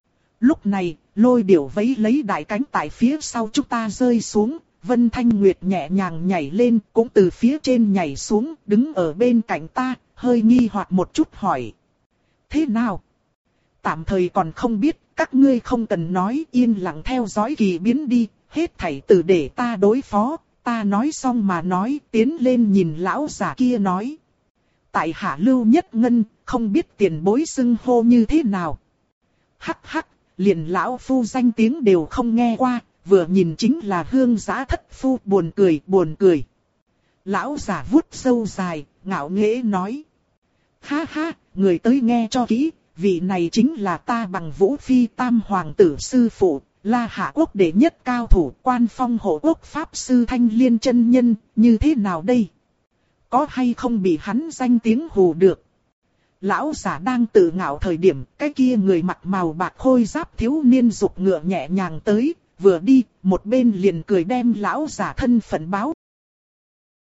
Lúc này, lôi điểu vẫy lấy đại cánh tại phía sau chúng ta rơi xuống, Vân Thanh Nguyệt nhẹ nhàng nhảy lên, cũng từ phía trên nhảy xuống, đứng ở bên cạnh ta, hơi nghi hoặc một chút hỏi. Thế nào? Tạm thời còn không biết, các ngươi không cần nói, yên lặng theo dõi kỳ biến đi, hết thảy từ để ta đối phó. Ta nói xong mà nói, tiến lên nhìn lão giả kia nói. Tại hạ Lưu Nhất Ngân, không biết tiền bối xưng hô như thế nào. Hắc hắc, liền lão phu danh tiếng đều không nghe qua, vừa nhìn chính là hương giã thất phu, buồn cười buồn cười. Lão giả vuốt râu dài, ngạo nghễ nói. Ha ha, người tới nghe cho kỹ, vị này chính là ta Bằng Vũ Phi tam hoàng tử sư phụ, La Hạ quốc đệ nhất cao thủ, Quan Phong hộ quốc pháp sư Thanh Liên chân nhân, như thế nào đây? Có hay không bị hắn danh tiếng hù được? Lão giả đang tự ngạo thời điểm, cái kia người mặc màu bạc khôi giáp thiếu niên dục ngựa nhẹ nhàng tới, vừa đi, một bên liền cười đem lão giả thân phận báo